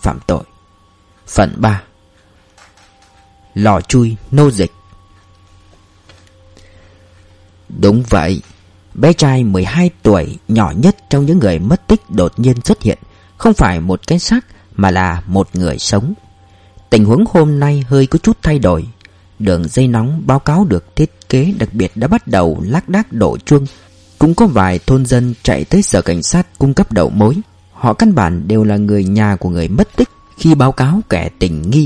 phạm tội. Phần 3. Lò chui nô dịch. Đúng vậy, bé trai 12 tuổi nhỏ nhất trong những người mất tích đột nhiên xuất hiện. Không phải một cái xác mà là một người sống. Tình huống hôm nay hơi có chút thay đổi. Đường dây nóng báo cáo được thiết kế đặc biệt đã bắt đầu lác đác đổ chuông. Cũng có vài thôn dân chạy tới sở cảnh sát cung cấp đầu mối. Họ căn bản đều là người nhà của người mất tích. Khi báo cáo kẻ tình nghi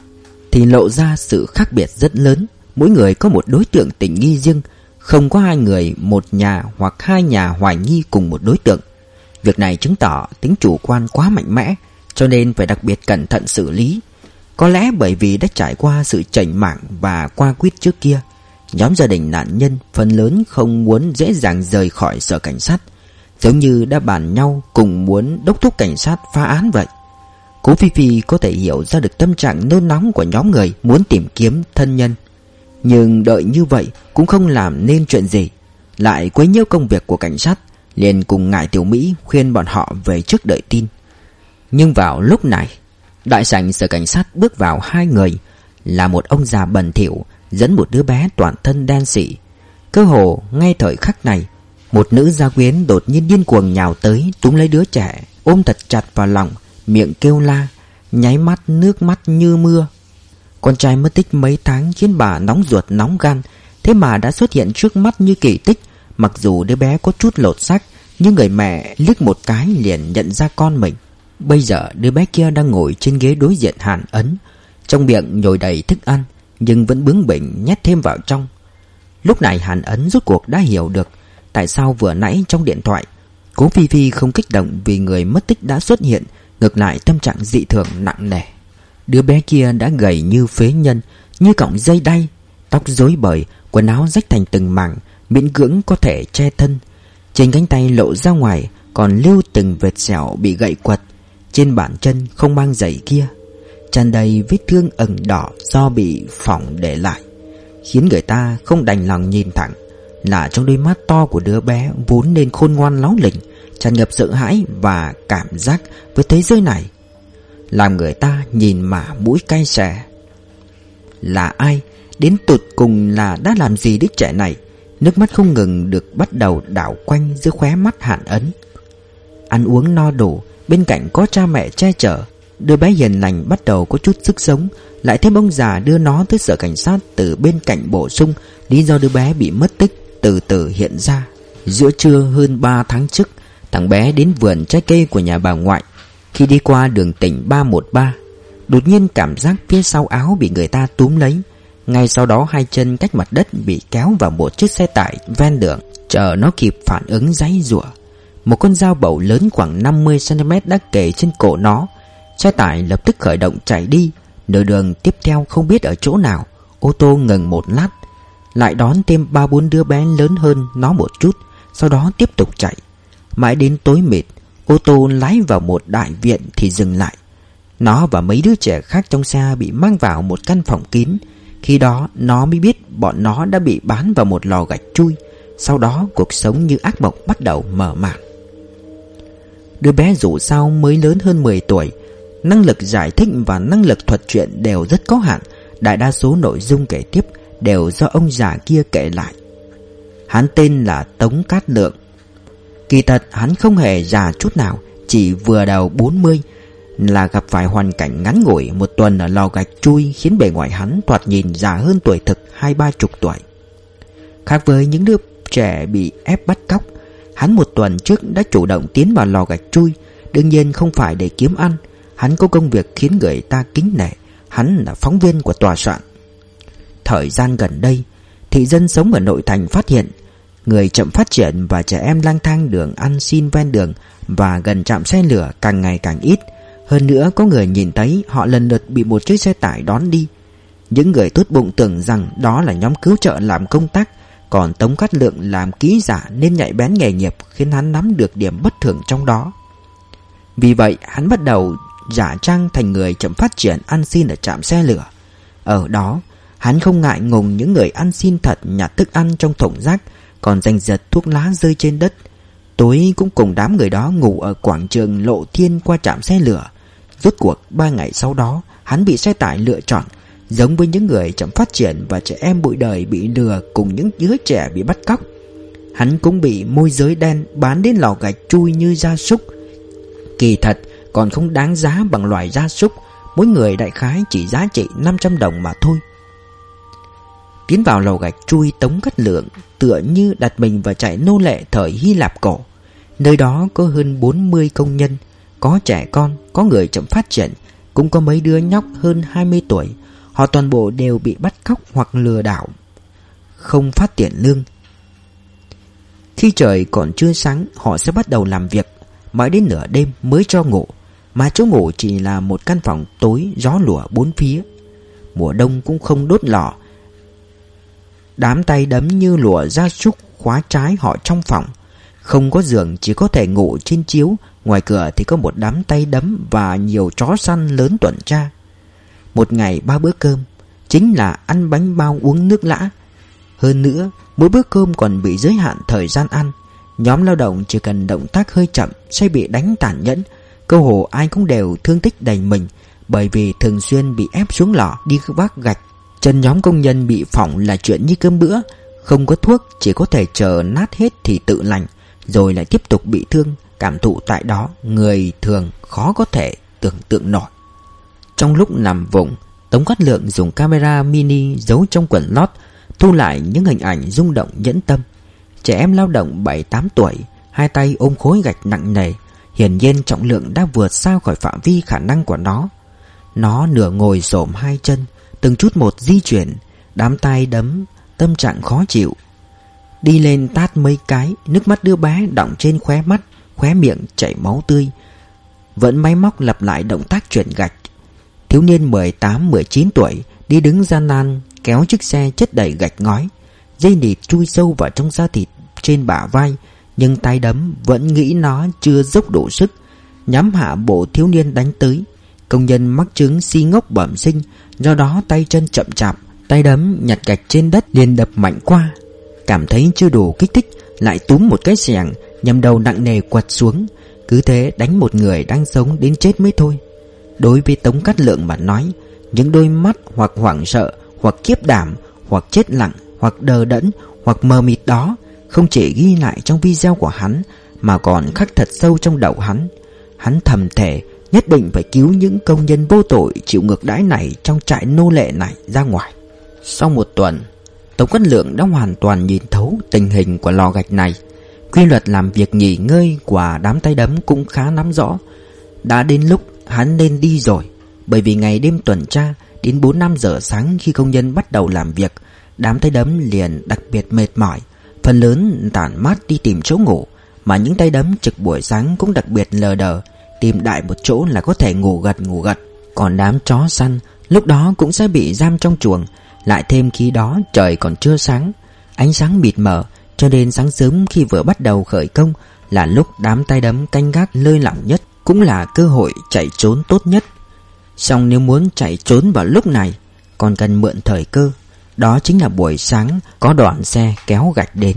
thì lộ ra sự khác biệt rất lớn. Mỗi người có một đối tượng tình nghi riêng. Không có hai người một nhà hoặc hai nhà hoài nghi cùng một đối tượng. Việc này chứng tỏ tính chủ quan quá mạnh mẽ, cho nên phải đặc biệt cẩn thận xử lý. Có lẽ bởi vì đã trải qua sự chảnh mảng và qua quýt trước kia, nhóm gia đình nạn nhân phần lớn không muốn dễ dàng rời khỏi sở cảnh sát, giống như đã bàn nhau cùng muốn đốc thúc cảnh sát phá án vậy. Cố Phi Phi có thể hiểu ra được tâm trạng nôn nóng của nhóm người muốn tìm kiếm thân nhân, nhưng đợi như vậy cũng không làm nên chuyện gì, lại quấy nhiễu công việc của cảnh sát, liền cùng ngài Tiểu Mỹ khuyên bọn họ về trước đợi tin. Nhưng vào lúc này, đại sảnh sở cảnh sát bước vào hai người, là một ông già bẩn thỉu dẫn một đứa bé toàn thân đen sì. Cơ hồ ngay thời khắc này, một nữ gia quyến đột nhiên điên cuồng nhào tới, túm lấy đứa trẻ, ôm thật chặt vào lòng, miệng kêu la, nháy mắt nước mắt như mưa. Con trai mất tích mấy tháng khiến bà nóng ruột nóng gan, thế mà đã xuất hiện trước mắt như kỳ tích. Mặc dù đứa bé có chút lột xác, nhưng người mẹ liếc một cái liền nhận ra con mình. Bây giờ đứa bé kia đang ngồi trên ghế đối diện Hàn Ấn, trong miệng nhồi đầy thức ăn, nhưng vẫn bướng bỉnh nhét thêm vào trong. Lúc này Hàn Ấn rốt cuộc đã hiểu được tại sao vừa nãy trong điện thoại Cố Phi Phi không kích động vì người mất tích đã xuất hiện, ngược lại tâm trạng dị thường nặng nề. Đứa bé kia đã gầy như phế nhân, như cọng dây đay, tóc rối bời, quần áo rách thành từng mảng, miễn cưỡng có thể che thân. Trên cánh tay lộ ra ngoài còn lưu từng vệt sẹo bị gậy quật. Trên bàn chân không mang giày kia, tràn đầy vết thương ửng đỏ do bị phỏng để lại, khiến người ta không đành lòng nhìn thẳng. Là trong đôi mắt to của đứa bé vốn nên khôn ngoan láu lỉnh, tràn ngập sợ hãi và cảm giác với thế giới này, làm người ta nhìn mà mũi cay xè. Là ai? Đến tột cùng là đã làm gì đứa trẻ này? Nước mắt không ngừng được bắt đầu đảo quanh dưới khóe mắt Hàn Ấn. Ăn uống no đủ, bên cạnh có cha mẹ che chở, đứa bé hiền lành bắt đầu có chút sức sống. Lại thêm ông già đưa nó tới sở cảnh sát từ bên cạnh bổ sung lý do đứa bé bị mất tích từ từ hiện ra. Giữa trưa hơn 3 tháng trước, thằng bé đến vườn trái cây của nhà bà ngoại. Khi đi qua đường tỉnh 313, đột nhiên cảm giác phía sau áo bị người ta túm lấy. Ngay sau đó hai chân cách mặt đất bị kéo vào một chiếc xe tải ven đường. Chờ nó kịp phản ứng giãy giụa, một con dao bầu lớn khoảng 50 cm đã kề trên cổ nó. Xe tải lập tức khởi động chạy đi. Nửa đường tiếp theo không biết ở chỗ nào, ô tô ngừng một lát, lại đón thêm 3-4 đứa bé lớn hơn nó một chút, sau đó tiếp tục chạy. Mãi đến tối mịt, ô tô lái vào một đại viện thì dừng lại. Nó và mấy đứa trẻ khác trong xe bị mang vào một căn phòng kín. Khi đó nó mới biết bọn nó đã bị bán vào một lò gạch chui. Sau đó cuộc sống như ác mộng bắt đầu mở màn. Đứa bé dù sao mới lớn hơn 10 tuổi, năng lực giải thích và năng lực thuật truyện đều rất có hạn. Đại đa số nội dung kể tiếp đều do ông già kia kể lại. Hắn tên là Tống Cát Lượng. Kỳ thật hắn không hề già chút nào, chỉ vừa đầu 40, là gặp phải hoàn cảnh ngắn ngủi một tuần ở lò gạch chui khiến bề ngoài hắn thoạt nhìn già hơn tuổi thực 20-30 tuổi. Khác với những đứa trẻ bị ép bắt cóc, hắn một tuần trước đã chủ động tiến vào lò gạch chui. Đương nhiên không phải để kiếm ăn, hắn có công việc khiến người ta kính nể. Hắn là phóng viên của tòa soạn. Thời gian gần đây, thị dân sống ở nội thành phát hiện người chậm phát triển và trẻ em lang thang đường ăn xin ven đường và gần trạm xe lửa càng ngày càng ít. Hơn nữa có người nhìn thấy họ lần lượt bị một chiếc xe tải đón đi. Những người tốt bụng tưởng rằng đó là nhóm cứu trợ làm công tác, còn Tống Cát Lượng làm ký giả nên nhạy bén nghề nghiệp khiến hắn nắm được điểm bất thường trong đó. Vì vậy hắn bắt đầu giả trang thành người chậm phát triển ăn xin ở trạm xe lửa. Ở đó hắn không ngại ngùng những người ăn xin thật nhặt thức ăn trong thùng rác, còn giành giật thuốc lá rơi trên đất. Tối cũng cùng đám người đó ngủ ở quảng trường Lộ Thiên qua trạm xe lửa. Rốt cuộc 3 ngày sau đó, hắn bị xe tải lựa chọn, giống với những người chậm phát triển và trẻ em bụi đời bị lừa cùng những đứa trẻ bị bắt cóc. Hắn cũng bị môi giới đen bán đến lò gạch chui như gia súc. Kỳ thật còn không đáng giá bằng loài gia súc, mỗi người đại khái chỉ giá trị 500 đồng mà thôi. Tiến vào lò gạch chui, Tống Cát Lượng tựa như đặt mình vào trại nô lệ thời Hy Lạp cổ. Nơi đó có hơn 40 công nhân, có trẻ con, có người chậm phát triển, cũng có mấy đứa nhóc hơn 20 tuổi. Họ toàn bộ đều bị bắt cóc hoặc lừa đảo, không phát tiền lương. Khi trời còn chưa sáng, họ sẽ bắt đầu làm việc, mãi đến nửa đêm mới cho ngủ, mà chỗ ngủ chỉ là một căn phòng tối, gió lùa bốn phía. Mùa đông cũng không đốt lò. Đám tay đấm như lụa gia súc khóa trái họ trong phòng. Không có giường, chỉ có thể ngủ trên chiếu. Ngoài cửa thì có một đám tay đấm và nhiều chó săn lớn tuần tra. Một ngày 3 bữa cơm, chính là ăn bánh bao uống nước lã. Hơn nữa, mỗi bữa cơm còn bị giới hạn thời gian ăn. Nhóm lao động chỉ cần động tác hơi chậm sẽ bị đánh tàn nhẫn. Cơ hồ ai cũng đều thương tích đầy mình, bởi vì thường xuyên bị ép xuống lò đi vác gạch. Chân nhóm công nhân bị phỏng là chuyện như cơm bữa. Không có thuốc, chỉ có thể chờ nát hết thì tự lành, rồi lại tiếp tục bị thương. Cảm thụ tại đó người thường khó có thể tưởng tượng nổi. Trong lúc nằm vùng, Tống Cát Lượng dùng camera mini giấu trong quần lót thu lại những hình ảnh rung động nhẫn tâm. Trẻ em lao động 7-8 tuổi, hai tay ôm khối gạch nặng nề. Hiển nhiên trọng lượng đã vượt xa khỏi phạm vi khả năng của nó. Nó nửa ngồi xổm hai chân, từng chút một di chuyển. Đám tay đấm, tâm trạng khó chịu. Đi lên tát mấy cái, nước mắt đứa bé đọng trên khóe mắt, khóe miệng chảy máu tươi. Vẫn máy móc lặp lại động tác chuyển gạch. Thiếu niên 18-19 tuổi đi đứng gian nan kéo chiếc xe chất đầy gạch ngói. Dây nịt chui sâu vào trong da thịt trên bả vai, nhưng tay đấm vẫn nghĩ nó chưa dốc đủ sức, nhắm hạ bộ thiếu niên đánh tới. Công nhân mắc chứng si ngốc bẩm sinh, do đó tay chân chậm chạp. Tay đấm nhặt gạch trên đất liền đập mạnh qua. Cảm thấy chưa đủ kích thích, lại túm một cái xẻng nhằm đầu nặng nề quật xuống. Cứ thế đánh một người đang sống đến chết mới thôi. Đối với Tống Cát Lượng mà nói, những đôi mắt hoặc hoảng sợ, hoặc kiếp đảm, hoặc chết lặng, hoặc đờ đẫn, hoặc mờ mịt đó không chỉ ghi lại trong video của hắn, mà còn khắc thật sâu trong đầu hắn. Hắn thầm thề nhất định phải cứu những công nhân vô tội chịu ngược đãi này trong trại nô lệ này ra ngoài. Sau một tuần, Tống Cát Lượng đã hoàn toàn nhìn thấu tình hình của lò gạch này. Quy luật làm việc nghỉ ngơi của đám tay đấm cũng khá nắm rõ. Đã đến lúc hắn nên đi rồi, bởi vì ngày đêm tuần tra đến 4-5 giờ sáng, khi công nhân bắt đầu làm việc, đám tay đấm liền đặc biệt mệt mỏi, phần lớn tản mát đi tìm chỗ ngủ. Mà những tay đấm trực buổi sáng cũng đặc biệt lờ đờ, tìm đại một chỗ là có thể ngủ gật. Còn đám chó săn lúc đó cũng sẽ bị giam trong chuồng. Lại thêm khi đó trời còn chưa sáng, ánh sáng mịt mờ, cho nên sáng sớm khi vừa bắt đầu khởi công là lúc đám tay đấm canh gác lơi lỏng nhất, cũng là cơ hội chạy trốn tốt nhất. Song nếu muốn chạy trốn vào lúc này, còn cần mượn thời cơ. Đó chính là buổi sáng có đoàn xe kéo gạch đến.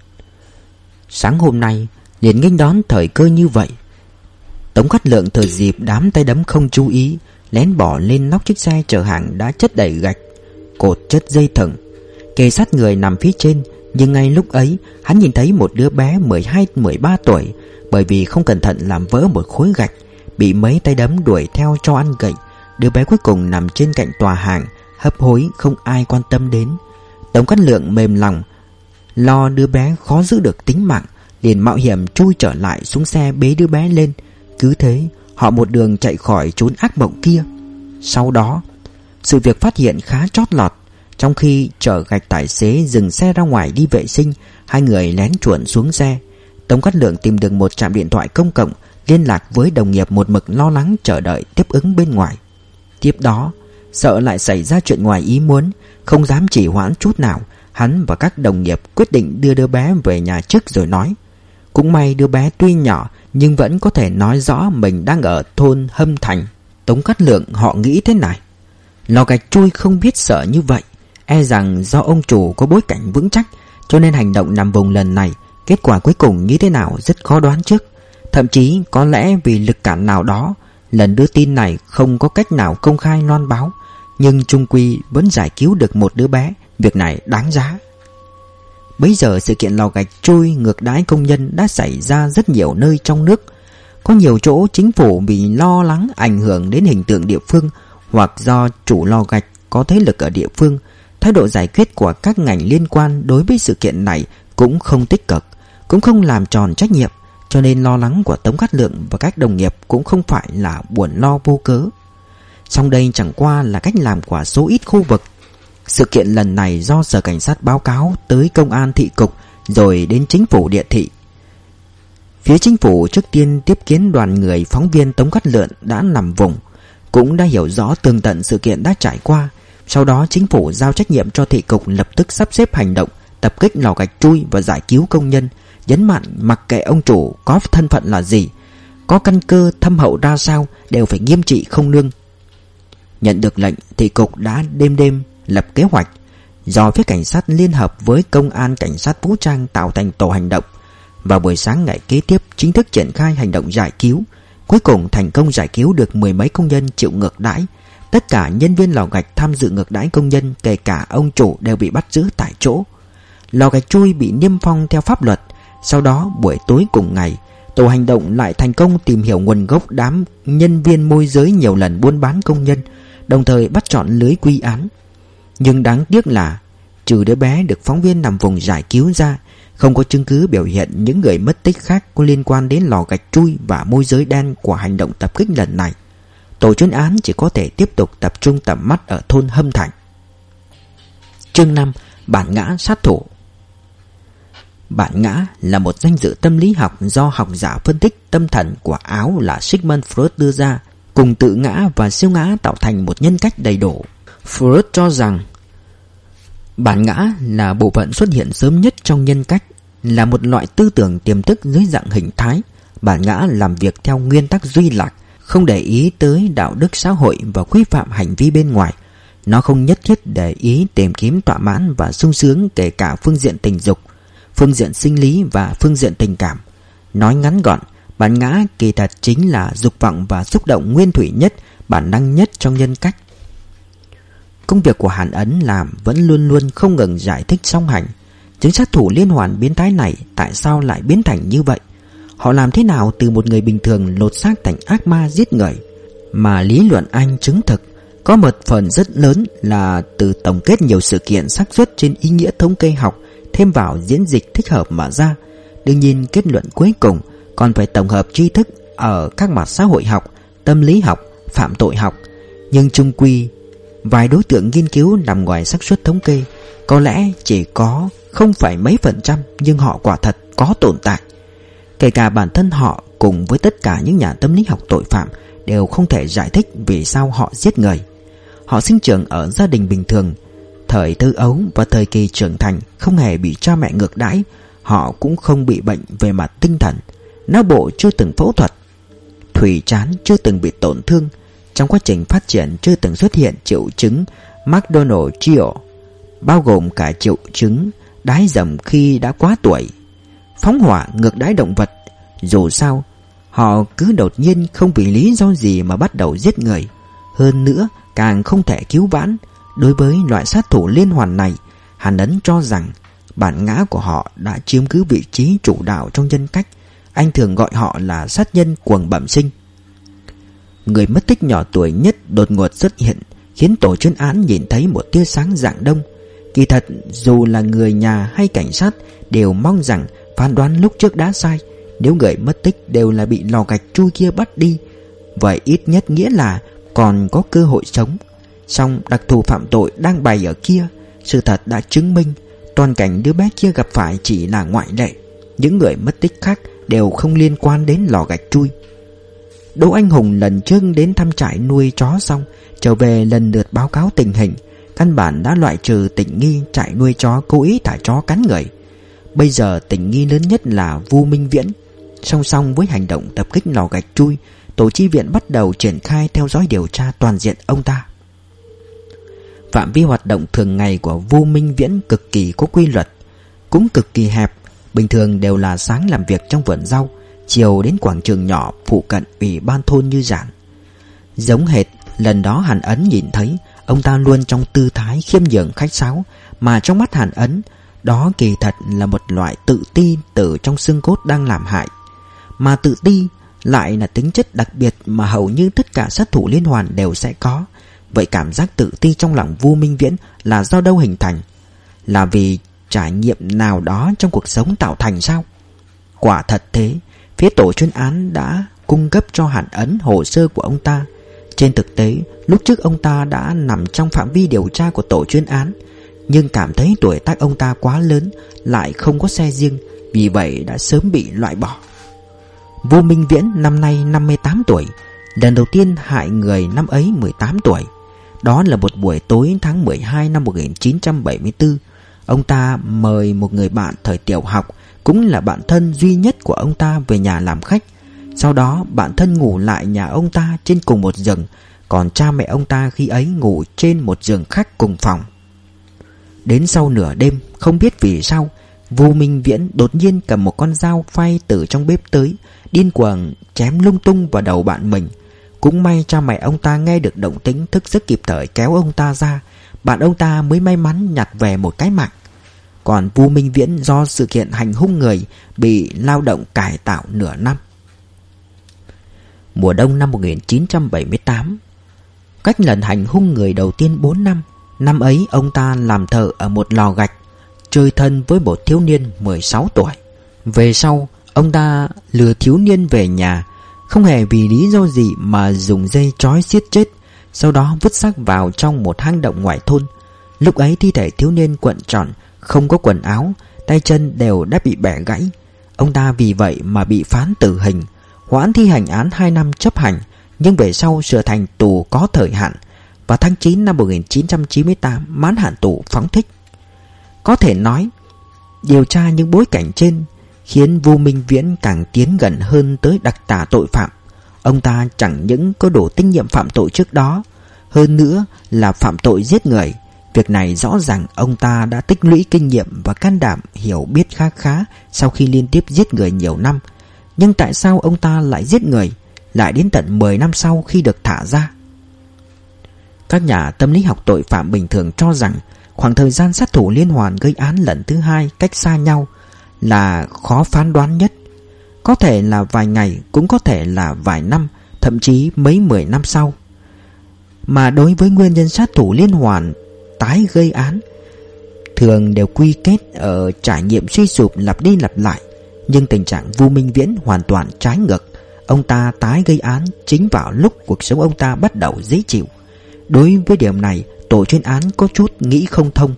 Sáng hôm nay liền nghênh đón thời cơ như vậy. Tống Cát Lượng thời dịp đám tay đấm không chú ý, lén bỏ lên nóc chiếc xe chở hàng đã chất đầy gạch, cột chất dây thừng, kề sát người nằm phía trên. Nhưng ngay lúc ấy hắn nhìn thấy một đứa bé 12-13 tuổi, bởi vì không cẩn thận làm vỡ một khối gạch, bị mấy tay đấm đuổi theo cho ăn gậy. Đứa bé cuối cùng nằm trên cạnh tòa hàng, hấp hối không ai quan tâm đến. Tống Cát Lượng mềm lòng, lo đứa bé khó giữ được tính mạng, liền mạo hiểm chui trở lại xuống xe bế đứa bé lên. Cứ thế họ một đường chạy khỏi chốn ác mộng kia. Sau đó sự việc phát hiện khá chót lọt. Trong khi chở gạch, tài xế dừng xe ra ngoài đi vệ sinh, hai người lén chuồn xuống xe. Tống Cát Lượng tìm được một trạm điện thoại công cộng, liên lạc với đồng nghiệp một mực lo lắng chờ đợi tiếp ứng bên ngoài. Tiếp đó sợ lại xảy ra chuyện ngoài ý muốn, không dám trì hoãn chút nào, hắn và các đồng nghiệp quyết định đưa đứa bé về nhà trước rồi nói. Cũng may đứa bé tuy nhỏ nhưng vẫn có thể nói rõ mình đang ở thôn Hâm Thành. Tống Cát Lượng họ nghĩ thế này: lò gạch chui không biết sợ như vậy, e rằng do ông chủ có bối cảnh vững chắc, cho nên hành động nằm vùng lần này kết quả cuối cùng như thế nào rất khó đoán trước. Thậm chí có lẽ vì lực cản nào đó, Lần đưa tin này không có cách nào công khai loan báo, nhưng chung quy vẫn giải cứu được một đứa bé. Việc này đáng giá. Bấy giờ sự kiện lò gạch trôi ngược đãi công nhân đã xảy ra rất nhiều nơi trong nước. Có nhiều chỗ chính phủ vì lo lắng ảnh hưởng đến hình tượng địa phương, hoặc do chủ lò gạch có thế lực ở địa phương, thái độ giải quyết của các ngành liên quan đối với sự kiện này cũng không tích cực, cũng không làm tròn trách nhiệm. Cho nên lo lắng của Tống Cát Lượng và các đồng nghiệp cũng không phải là buồn lo vô cớ. Song đây chẳng qua là cách làm của số ít khu vực. Sự kiện lần này do Sở Cảnh sát báo cáo tới Công an thị cục, rồi đến chính phủ địa thị. Phía chính phủ trước tiên tiếp kiến đoàn người phóng viên Tống Cát Lượng đã nằm vùng, cũng đã hiểu rõ tường tận sự kiện đã trải qua. Sau đó chính phủ giao trách nhiệm cho thị cục lập tức sắp xếp hành động, tập kích lò gạch trui và giải cứu công nhân, nhấn mạnh mặc kệ ông chủ có thân phận là gì, có căn cơ thâm hậu ra sao, đều phải nghiêm trị không nương. Nhận được lệnh, thị cục đã đêm lập kế hoạch, do phía cảnh sát liên hợp với công an cảnh sát vũ trang tạo thành tổ hành động. Vào buổi sáng ngày kế tiếp chính thức triển khai hành động giải cứu. Cuối cùng thành công giải cứu được 10 mấy công nhân chịu ngược đãi. Tất cả nhân viên lò gạch tham dự ngược đãi công nhân, kể cả ông chủ, đều bị bắt giữ tại chỗ. Lò gạch trui bị niêm phong theo pháp luật. Sau đó buổi tối cùng ngày, tổ hành động lại thành công tìm hiểu nguồn gốc đám nhân viên môi giới nhiều lần buôn bán công nhân, đồng thời bắt trọn lưới quy án. Nhưng đáng tiếc là trừ đứa bé được phóng viên nằm vùng giải cứu ra, không có chứng cứ biểu hiện những người mất tích khác có liên quan đến lò gạch trui và môi giới đen của hành động tập kích lần này. Tổ chuyên án chỉ có thể tiếp tục tập trung tầm mắt ở thôn Hâm Thành. Chương 5. Bản ngã sát thủ. Bản ngã là một danh dự tâm lý học do học giả phân tích tâm thần của Áo là Sigmund Freud đưa ra. Cùng tự ngã và siêu ngã tạo thành một nhân cách đầy đủ. Freud cho rằng bản ngã là bộ phận xuất hiện sớm nhất trong nhân cách, là một loại tư tưởng tiềm thức dưới dạng hình thái. Bản ngã làm việc theo nguyên tắc duy lạc, không để ý tới đạo đức xã hội và quy phạm hành vi bên ngoài. Nó không nhất thiết để ý tìm kiếm thỏa mãn và sung sướng, kể cả phương diện tình dục, phương diện sinh lý và phương diện tình cảm. Nói ngắn gọn, bản ngã kỳ thật chính là dục vọng và xúc động nguyên thủy nhất, bản năng nhất trong nhân cách. Công việc của Hàn Ấn làm vẫn luôn luôn không ngừng giải thích song hành. Chứng sát thủ liên hoàn biến thái này tại sao lại biến thành như vậy? Họ làm thế nào từ một người bình thường lột xác thành ác ma giết người? Mà lý luận Anh chứng thực có một phần rất lớn là từ tổng kết nhiều sự kiện xác suất trên ý nghĩa thống kê học thêm vào diễn dịch thích hợp mà ra. Đương nhiên kết luận cuối cùng còn phải tổng hợp tri thức ở các mặt xã hội học, tâm lý học, phạm tội học. Nhưng chung quy vài đối tượng nghiên cứu nằm ngoài xác suất thống kê, có lẽ chỉ có không phải mấy %, nhưng họ quả thật có tồn tại. Kể cả bản thân họ cùng với tất cả những nhà tâm lý học tội phạm đều không thể giải thích vì sao họ giết người. Họ sinh trưởng ở gia đình bình thường, thời thơ ấu và thời kỳ trưởng thành không hề bị cha mẹ ngược đãi. Họ cũng không bị bệnh về mặt tinh thần, não bộ chưa từng phẫu thuật, thùy trán chưa từng bị tổn thương. Trong quá trình phát triển chưa từng xuất hiện triệu chứng McDonald Trio, bao gồm cả triệu chứng đái dầm khi đã quá tuổi, phóng hỏa, ngược đãi động vật. Dù sao, họ cứ đột nhiên không vì lý do gì mà bắt đầu giết người. Hơn nữa, càng không thể cứu vãn. Đối với loại sát thủ liên hoàn này, Hàn Ấn cho rằng bản ngã của họ đã chiếm cứ vị trí chủ đạo trong nhân cách. Anh thường gọi họ là sát nhân cuồng bẩm sinh. Người mất tích nhỏ tuổi nhất đột ngột xuất hiện, khiến tổ chuyên án nhìn thấy một tia sáng rạng đông. Kỳ thật, dù là người nhà hay cảnh sát đều mong rằng phán đoán lúc trước đã sai. Nếu người mất tích đều là bị lò gạch trui kia bắt đi, vậy ít nhất nghĩa là còn có cơ hội sống. Song đặc thù phạm tội đang bày ở kia. Sự thật đã chứng minh toàn cảnh đứa bé kia gặp phải chỉ là ngoại lệ. Những người mất tích khác đều không liên quan đến lò gạch trui. Đỗ Anh Hùng lần trước đến thăm trại nuôi chó xong, trở về lần lượt báo cáo tình hình. Căn bản đã loại trừ tình nghi trại nuôi chó cố ý thả chó cắn người. Bây giờ tình nghi lớn nhất là Vu Minh Viễn. Song song với hành động tập kích lò gạch trui, tổ chi viện bắt đầu triển khai theo dõi điều tra toàn diện ông ta. Phạm vi hoạt động thường ngày của Vu Minh Viễn cực kỳ có quy luật, cũng cực kỳ hẹp. Bình thường đều là sáng làm việc trong vườn rau, chiều đến quảng trường nhỏ phụ cận ủy ban thôn như giản. Giống hệt lần đó Hàn Ấn nhìn thấy, ông ta luôn trong tư thái khiêm nhường khách sáo, mà trong mắt Hàn Ấn, đó kỳ thật là một loại tự ti từ trong xương cốt đang làm hại. Mà tự ti lại là tính chất đặc biệt mà hầu như tất cả sát thủ liên hoàn đều sẽ có. Vậy cảm giác tự ti trong lòng Vu Minh Viễn là do đâu hình thành? Là vì trải nghiệm nào đó trong cuộc sống tạo thành sao? Quả thật thế, phía tổ chuyên án đã cung cấp cho Hàn Ấn hồ sơ của ông ta. Trên thực tế, lúc trước ông ta đã nằm trong phạm vi điều tra của tổ chuyên án, nhưng cảm thấy tuổi tác ông ta quá lớn, lại không có xe riêng, vì vậy đã sớm bị loại bỏ. Vu Minh Viễn năm nay 58 tuổi, lần đầu tiên hại người năm ấy 18 tuổi. Đó là một buổi tối tháng 12 năm 1974. Ông ta mời một người bạn thời tiểu học, cũng là bạn thân duy nhất của ông ta, về nhà làm khách. Sau đó bạn thân ngủ lại nhà ông ta trên cùng một giường, còn cha mẹ ông ta khi ấy ngủ trên một giường khách cùng phòng. Đến sau nửa đêm, không biết vì sao, Vu Minh Viễn đột nhiên cầm một con dao phay từ trong bếp tới, điên cuồng chém lung tung vào đầu bạn mình. Cũng may cha mẹ ông ta nghe được động tĩnh, thức giấc kịp thời kéo ông ta ra. Bạn ông ta mới may mắn nhặt về một cái mạng. Còn Vu Minh Viễn do sự kiện hành hung người bị lao động cải tạo nửa năm. Mùa đông năm 1978, cách lần hành hung người đầu tiên 4 năm. Năm ấy ông ta làm thợ ở một lò gạch, chơi thân với một thiếu niên 16 tuổi. Về sau, ông ta lừa thiếu niên về nhà, không hề vì lý do gì mà dùng dây trói siết chết, sau đó vứt xác vào trong một hang động ngoài thôn. Lúc ấy thi thể thiếu niên cuộn tròn, không có quần áo, tay chân đều đã bị bẻ gãy. Ông ta vì vậy mà bị phán tử hình, hoãn thi hành án 2 năm chấp hành, nhưng về sau sửa thành tù có thời hạn. Vào tháng 9 năm 1998 mãn hạn tù phóng thích. Có thể nói, điều tra những bối cảnh trên khiến Vu Minh Viễn càng tiến gần hơn tới đặc tả tội phạm. Ông ta chẳng những có đủ kinh nghiệm phạm tội trước đó, hơn nữa là phạm tội giết người. Việc này rõ ràng ông ta đã tích lũy kinh nghiệm và can đảm hiểu biết khá khá sau khi liên tiếp giết người nhiều năm. Nhưng tại sao ông ta lại giết người, lại đến tận 10 năm sau khi được thả ra? Các nhà tâm lý học tội phạm bình thường cho rằng khoảng thời gian sát thủ liên hoàn gây án lần thứ hai cách xa nhau là khó phán đoán nhất. Có thể là vài ngày, cũng có thể là vài năm, thậm chí mấy 10 năm sau. Mà đối với nguyên nhân sát thủ liên hoàn tái gây án, thường đều quy kết ở trải nghiệm suy sụp lặp đi lặp lại. Nhưng tình trạng Vu Minh Viễn hoàn toàn trái ngược. Ông ta tái gây án chính vào lúc cuộc sống ông ta bắt đầu dễ chịu. Đối với điểm này, tổ chuyên án có chút nghĩ không thông.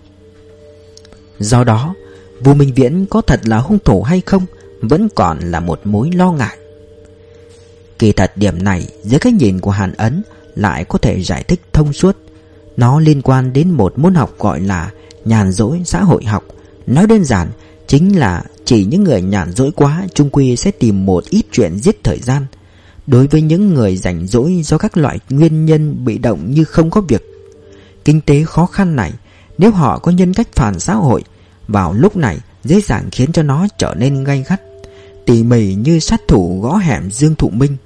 Do đó, Vu Minh Viễn có thật là hung thủ hay không vẫn còn là một mối lo ngại. Kỳ thật điểm này dưới cái nhìn của Hàn Ấn lại có thể giải thích thông suốt. Nó liên quan đến một môn học gọi là nhàn rỗi xã hội học. Nói đơn giản chính là chỉ những người nhàn rỗi quá chung quy sẽ tìm một ít chuyện giết thời gian. Đối với những người rảnh rỗi do các loại nguyên nhân bị động như không có việc, kinh tế khó khăn này, nếu họ có nhân cách phản xã hội, vào lúc này dễ dàng khiến cho nó trở nên gay gắt, tỉ mỉ như sát thủ gõ hẻm Dương Thụ Minh.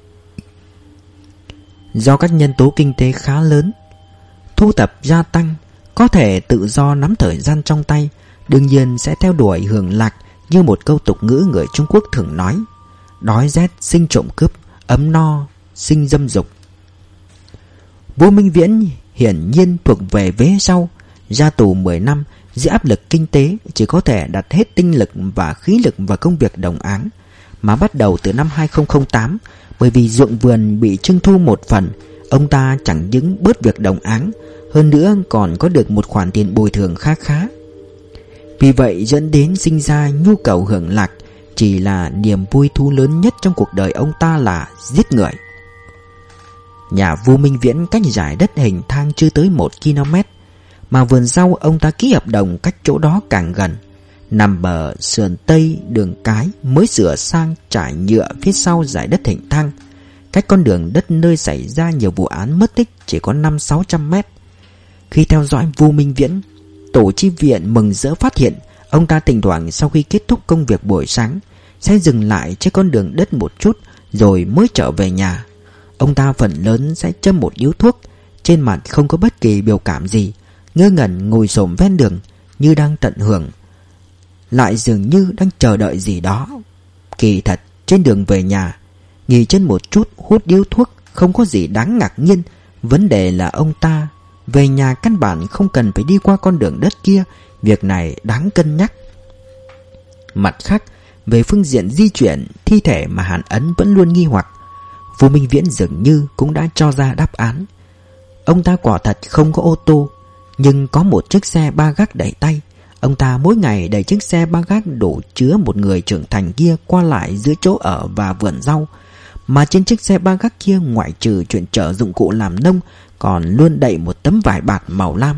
Do các nhân tố kinh tế khá lớn, thu tập gia tăng, có thể tự do nắm thời gian trong tay, đương nhiên sẽ theo đuổi hưởng lạc, như một câu tục ngữ người Trung Quốc thường nói: đói rét sinh trộm cướp, ấm no sinh dâm dục. Vu Minh Viễn hiển nhiên thuộc về vế sau, ra tù 10 năm dưới áp lực kinh tế, chỉ có thể đặt hết tinh lực và khí lực vào công việc đồng áng. Mà bắt đầu từ năm 2008, bởi vì ruộng vườn bị trưng thu một phần, ông ta chẳng những bớt việc đồng áng, hơn nữa còn có được một khoản tiền bồi thường khá khá. Vì vậy dẫn đến sinh ra nhu cầu hưởng lạc, chỉ là niềm vui thú lớn nhất trong cuộc đời ông ta là giết người. Nhà Vu Minh Viễn cách dải đất hình thang chưa tới 1 km, mà vườn rau ông ta ký hợp đồng cách chỗ đó càng gần. Nằm bờ sườn tây đường cái mới sửa sang trải nhựa phía sau dải đất hình thang, cách con đường đất nơi xảy ra nhiều vụ án mất tích chỉ có 500-600 mét. Khi theo dõi Vu Minh Viễn, tổ chi viện mừng rỡ phát hiện ông ta thỉnh thoảng sau khi kết thúc công việc buổi sáng sẽ dừng lại trên con đường đất một chút rồi mới trở về nhà. ông ta phần lớn sẽ châm một điếu thuốc, trên mặt không có bất kỳ biểu cảm gì, ngơ ngẩn ngồi xổm ven đường như đang tận hưởng, lại dường như đang chờ đợi gì đó. Kỳ thật, trên đường về nhà, nghỉ chân một chút hút điếu thuốc không có gì đáng ngạc nhiên. Vấn đề là ông ta về nhà căn bản không cần phải đi qua con đường đất kia. Việc này đáng cân nhắc. Mặt khác, về phương diện di chuyển thi thể mà Hàn Ấn vẫn luôn nghi hoặc, Vu Minh Viễn dường như cũng đã cho ra đáp án. Ông ta quả thật không có ô tô, nhưng có một chiếc xe ba gác đẩy tay. Ông ta mỗi ngày đẩy chiếc xe ba gác đủ chứa một người trưởng thành kia qua lại giữa chỗ ở và vườn rau. Mà trên chiếc xe ba gác kia, ngoại trừ chuyện chở dụng cụ làm nông, còn luôn đậy một tấm vải bạt màu lam.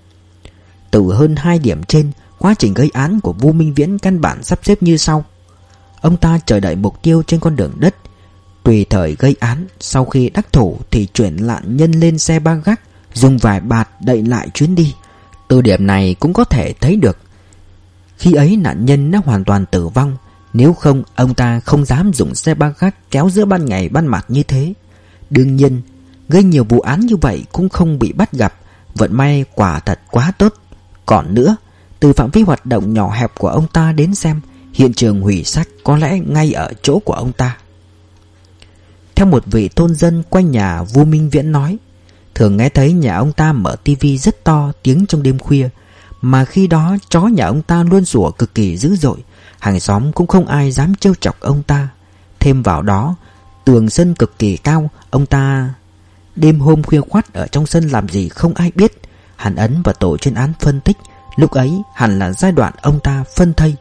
Từ hơn 2 điểm trên, quá trình gây án của Vu Minh Viễn căn bản sắp xếp như sau. Ông ta chờ đợi mục tiêu trên con đường đất, tùy thời gây án. Sau khi đắc thủ thì chuyển nạn nhân lên xe ba gác, dùng vải bạt đậy lại chuyến đi. Từ điểm này cũng có thể thấy được, khi ấy nạn nhân đã hoàn toàn tử vong. Nếu không, ông ta không dám dùng xe ba gác kéo giữa ban ngày ban mặt như thế. Đương nhiên, gây nhiều vụ án như vậy cũng không bị bắt gặp. Vận may quả thật quá tốt. Còn nữa, từ phạm vi hoạt động nhỏ hẹp của ông ta đến xem, hiện trường hủy xác có lẽ ngay ở chỗ của ông ta. Theo một vị thôn dân quanh nhà Vu Minh Viễn nói, thường nghe thấy nhà ông ta mở tivi rất to tiếng trong đêm khuya, mà khi đó chó nhà ông ta luôn sủa cực kỳ dữ dội. Hàng xóm cũng không ai dám trêu chọc ông ta. Thêm vào đó, tường sân cực kỳ cao, ông ta đêm hôm khuya khoắt ở trong sân làm gì không ai biết. Hàn Ấn và tổ chuyên án phân tích, lúc ấy hẳn là giai đoạn ông ta phân thây.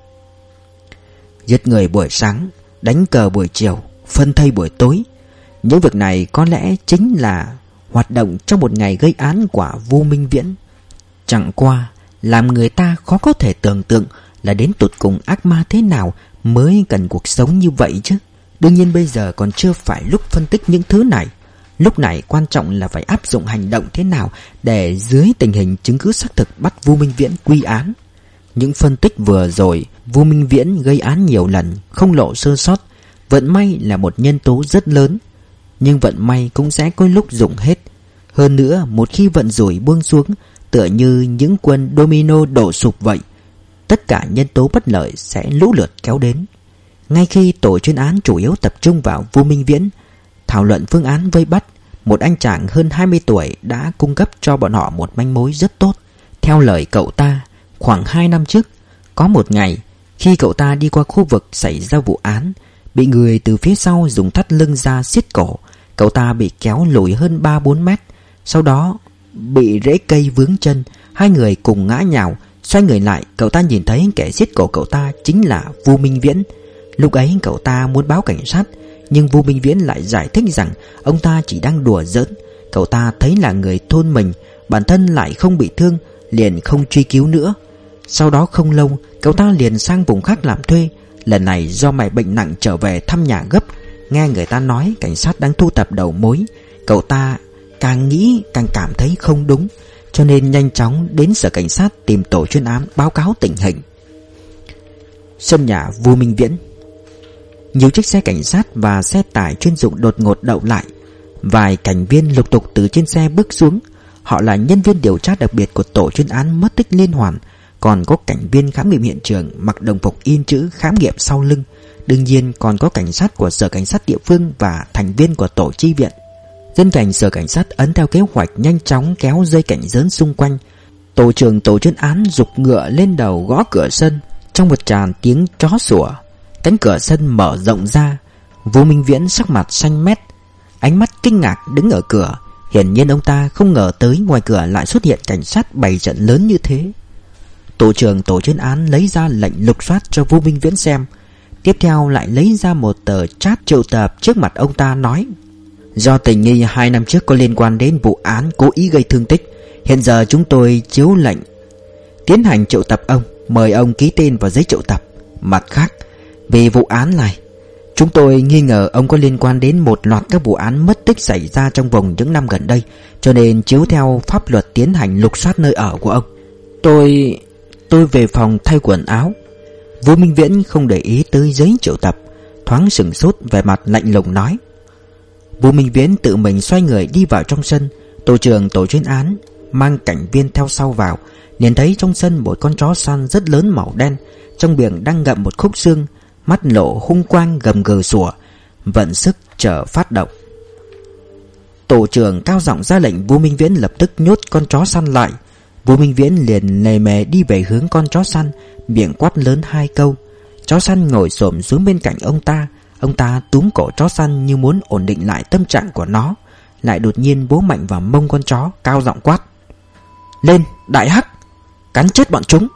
Giết người buổi sáng, đánh cờ buổi chiều, phân thây buổi tối. Những việc này có lẽ chính là hoạt động trong một ngày gây án của Vu Minh Viễn. Chẳng qua làm người ta khó có thể tưởng tượng là đến tột cùng ác ma thế nào mới cần cuộc sống như vậy chứ. Đương nhiên bây giờ còn chưa phải lúc phân tích những thứ này. Lúc này quan trọng là phải áp dụng hành động thế nào để dưới tình hình chứng cứ xác thực bắt Vu Minh Viễn quy án. Những phân tích vừa rồi, Vu Minh Viễn gây án nhiều lần, không lộ sơ sót. Vận may là một nhân tố rất lớn, nhưng vận may cũng sẽ có lúc dụng hết. Hơn nữa, một khi vận rủi buông xuống, tựa như những quân domino đổ sụp vậy, tất cả nhân tố bất lợi sẽ lũ lượt kéo đến. Ngay khi tổ chuyên án chủ yếu tập trung vào Vu Minh Viễn, thảo luận phương án vây bắt, một anh chàng hơn 20 tuổi đã cung cấp cho bọn họ một manh mối rất tốt. Theo lời cậu ta, khoảng 2 năm trước, có một ngày, khi cậu ta đi qua khu vực xảy ra vụ án, bị người từ phía sau dùng thắt lưng ra siết cổ. Cậu ta bị kéo lùi hơn 3-4 mét, sau đó bị rễ cây vướng chân. Hai người cùng ngã nhào. Xoay người lại, cậu ta nhìn thấy kẻ siết cổ cậu ta chính là Vu Minh Viễn. Lúc ấy cậu ta muốn báo cảnh sát, nhưng Vu Minh Viễn lại giải thích rằng ông ta chỉ đang đùa giỡn. Cậu ta thấy là người thôn mình, bản thân lại không bị thương, liền không truy cứu nữa. Sau đó không lâu, cậu ta liền sang vùng khác làm thuê. Lần này do mẹ bệnh nặng trở về thăm nhà gấp, nghe người ta nói cảnh sát đang thu thập đầu mối. Cậu ta càng nghĩ càng cảm thấy không đúng, cho nên nhanh chóng đến sở cảnh sát tìm tổ chuyên án báo cáo tình hình. Sân nhà Vu Minh Viễn, nhiều chiếc xe cảnh sát và xe tải chuyên dụng đột ngột đậu lại. Vài cảnh viên lục tục từ trên xe bước xuống. Họ là nhân viên điều tra đặc biệt của tổ chuyên án mất tích liên hoàn. Còn có cảnh viên khám nghiệm hiện trường mặc đồng phục in chữ khám nghiệm sau lưng. Đương nhiên còn có cảnh sát của sở cảnh sát địa phương và thành viên của tổ chi viện. Dân cảnh sở cảnh sát ấn theo kế hoạch nhanh chóng kéo dây cảnh giới xung quanh. Tổ trưởng tổ chuyên án giục ngựa lên đầu gõ cửa sân. Trong một tràng tiếng chó sủa, cánh cửa sân mở rộng ra. Vu Minh Viễn sắc mặt xanh mét, ánh mắt kinh ngạc đứng ở cửa. Hiển nhiên ông ta không ngờ tới ngoài cửa lại xuất hiện cảnh sát bày trận lớn như thế. Tổ trưởng tổ chuyên án lấy ra lệnh lục soát cho Vu Minh Viễn xem. Tiếp theo lại lấy ra một tờ chat triệu tập trước mặt ông ta nói: do tình nghi 2 năm trước có liên quan đến vụ án cố ý gây thương tích, hiện giờ chúng tôi chiếu lệnh tiến hành triệu tập ông, mời ông ký tên vào giấy triệu tập. Mặt khác, vì vụ án này, chúng tôi nghi ngờ ông có liên quan đến một loạt các vụ án mất tích xảy ra trong vòng những năm gần đây, cho nên chiếu theo pháp luật tiến hành lục soát nơi ở của ông. Tôi về phòng thay quần áo. Vu Minh Viễn không để ý tới giấy triệu tập, thoáng sửng sốt, vẻ mặt lạnh lùng nói: Vũ Minh Viễn tự mình xoay người đi vào trong sân. Tổ trưởng tổ chuyên án mang cảnh viên theo sau vào, nhìn thấy trong sân một con chó săn rất lớn màu đen, trong miệng đang ngậm một khúc xương, mắt lộ hung quang gầm gừ sủa, vận sức chờ phát động. Tổ trưởng cao giọng ra lệnh Vũ Minh Viễn lập tức nhốt con chó săn lại. Vũ Minh Viễn liền lề mề đi về hướng con chó săn, miệng quát lớn 2 câu. Chó săn ngồi xổm xuống bên cạnh ông ta. Ông ta túm cổ chó săn như muốn ổn định lại tâm trạng của nó, lại đột nhiên bố mạnh vào mông con chó, cao giọng quát: "Lên, đại hắc, cắn chết bọn chúng!"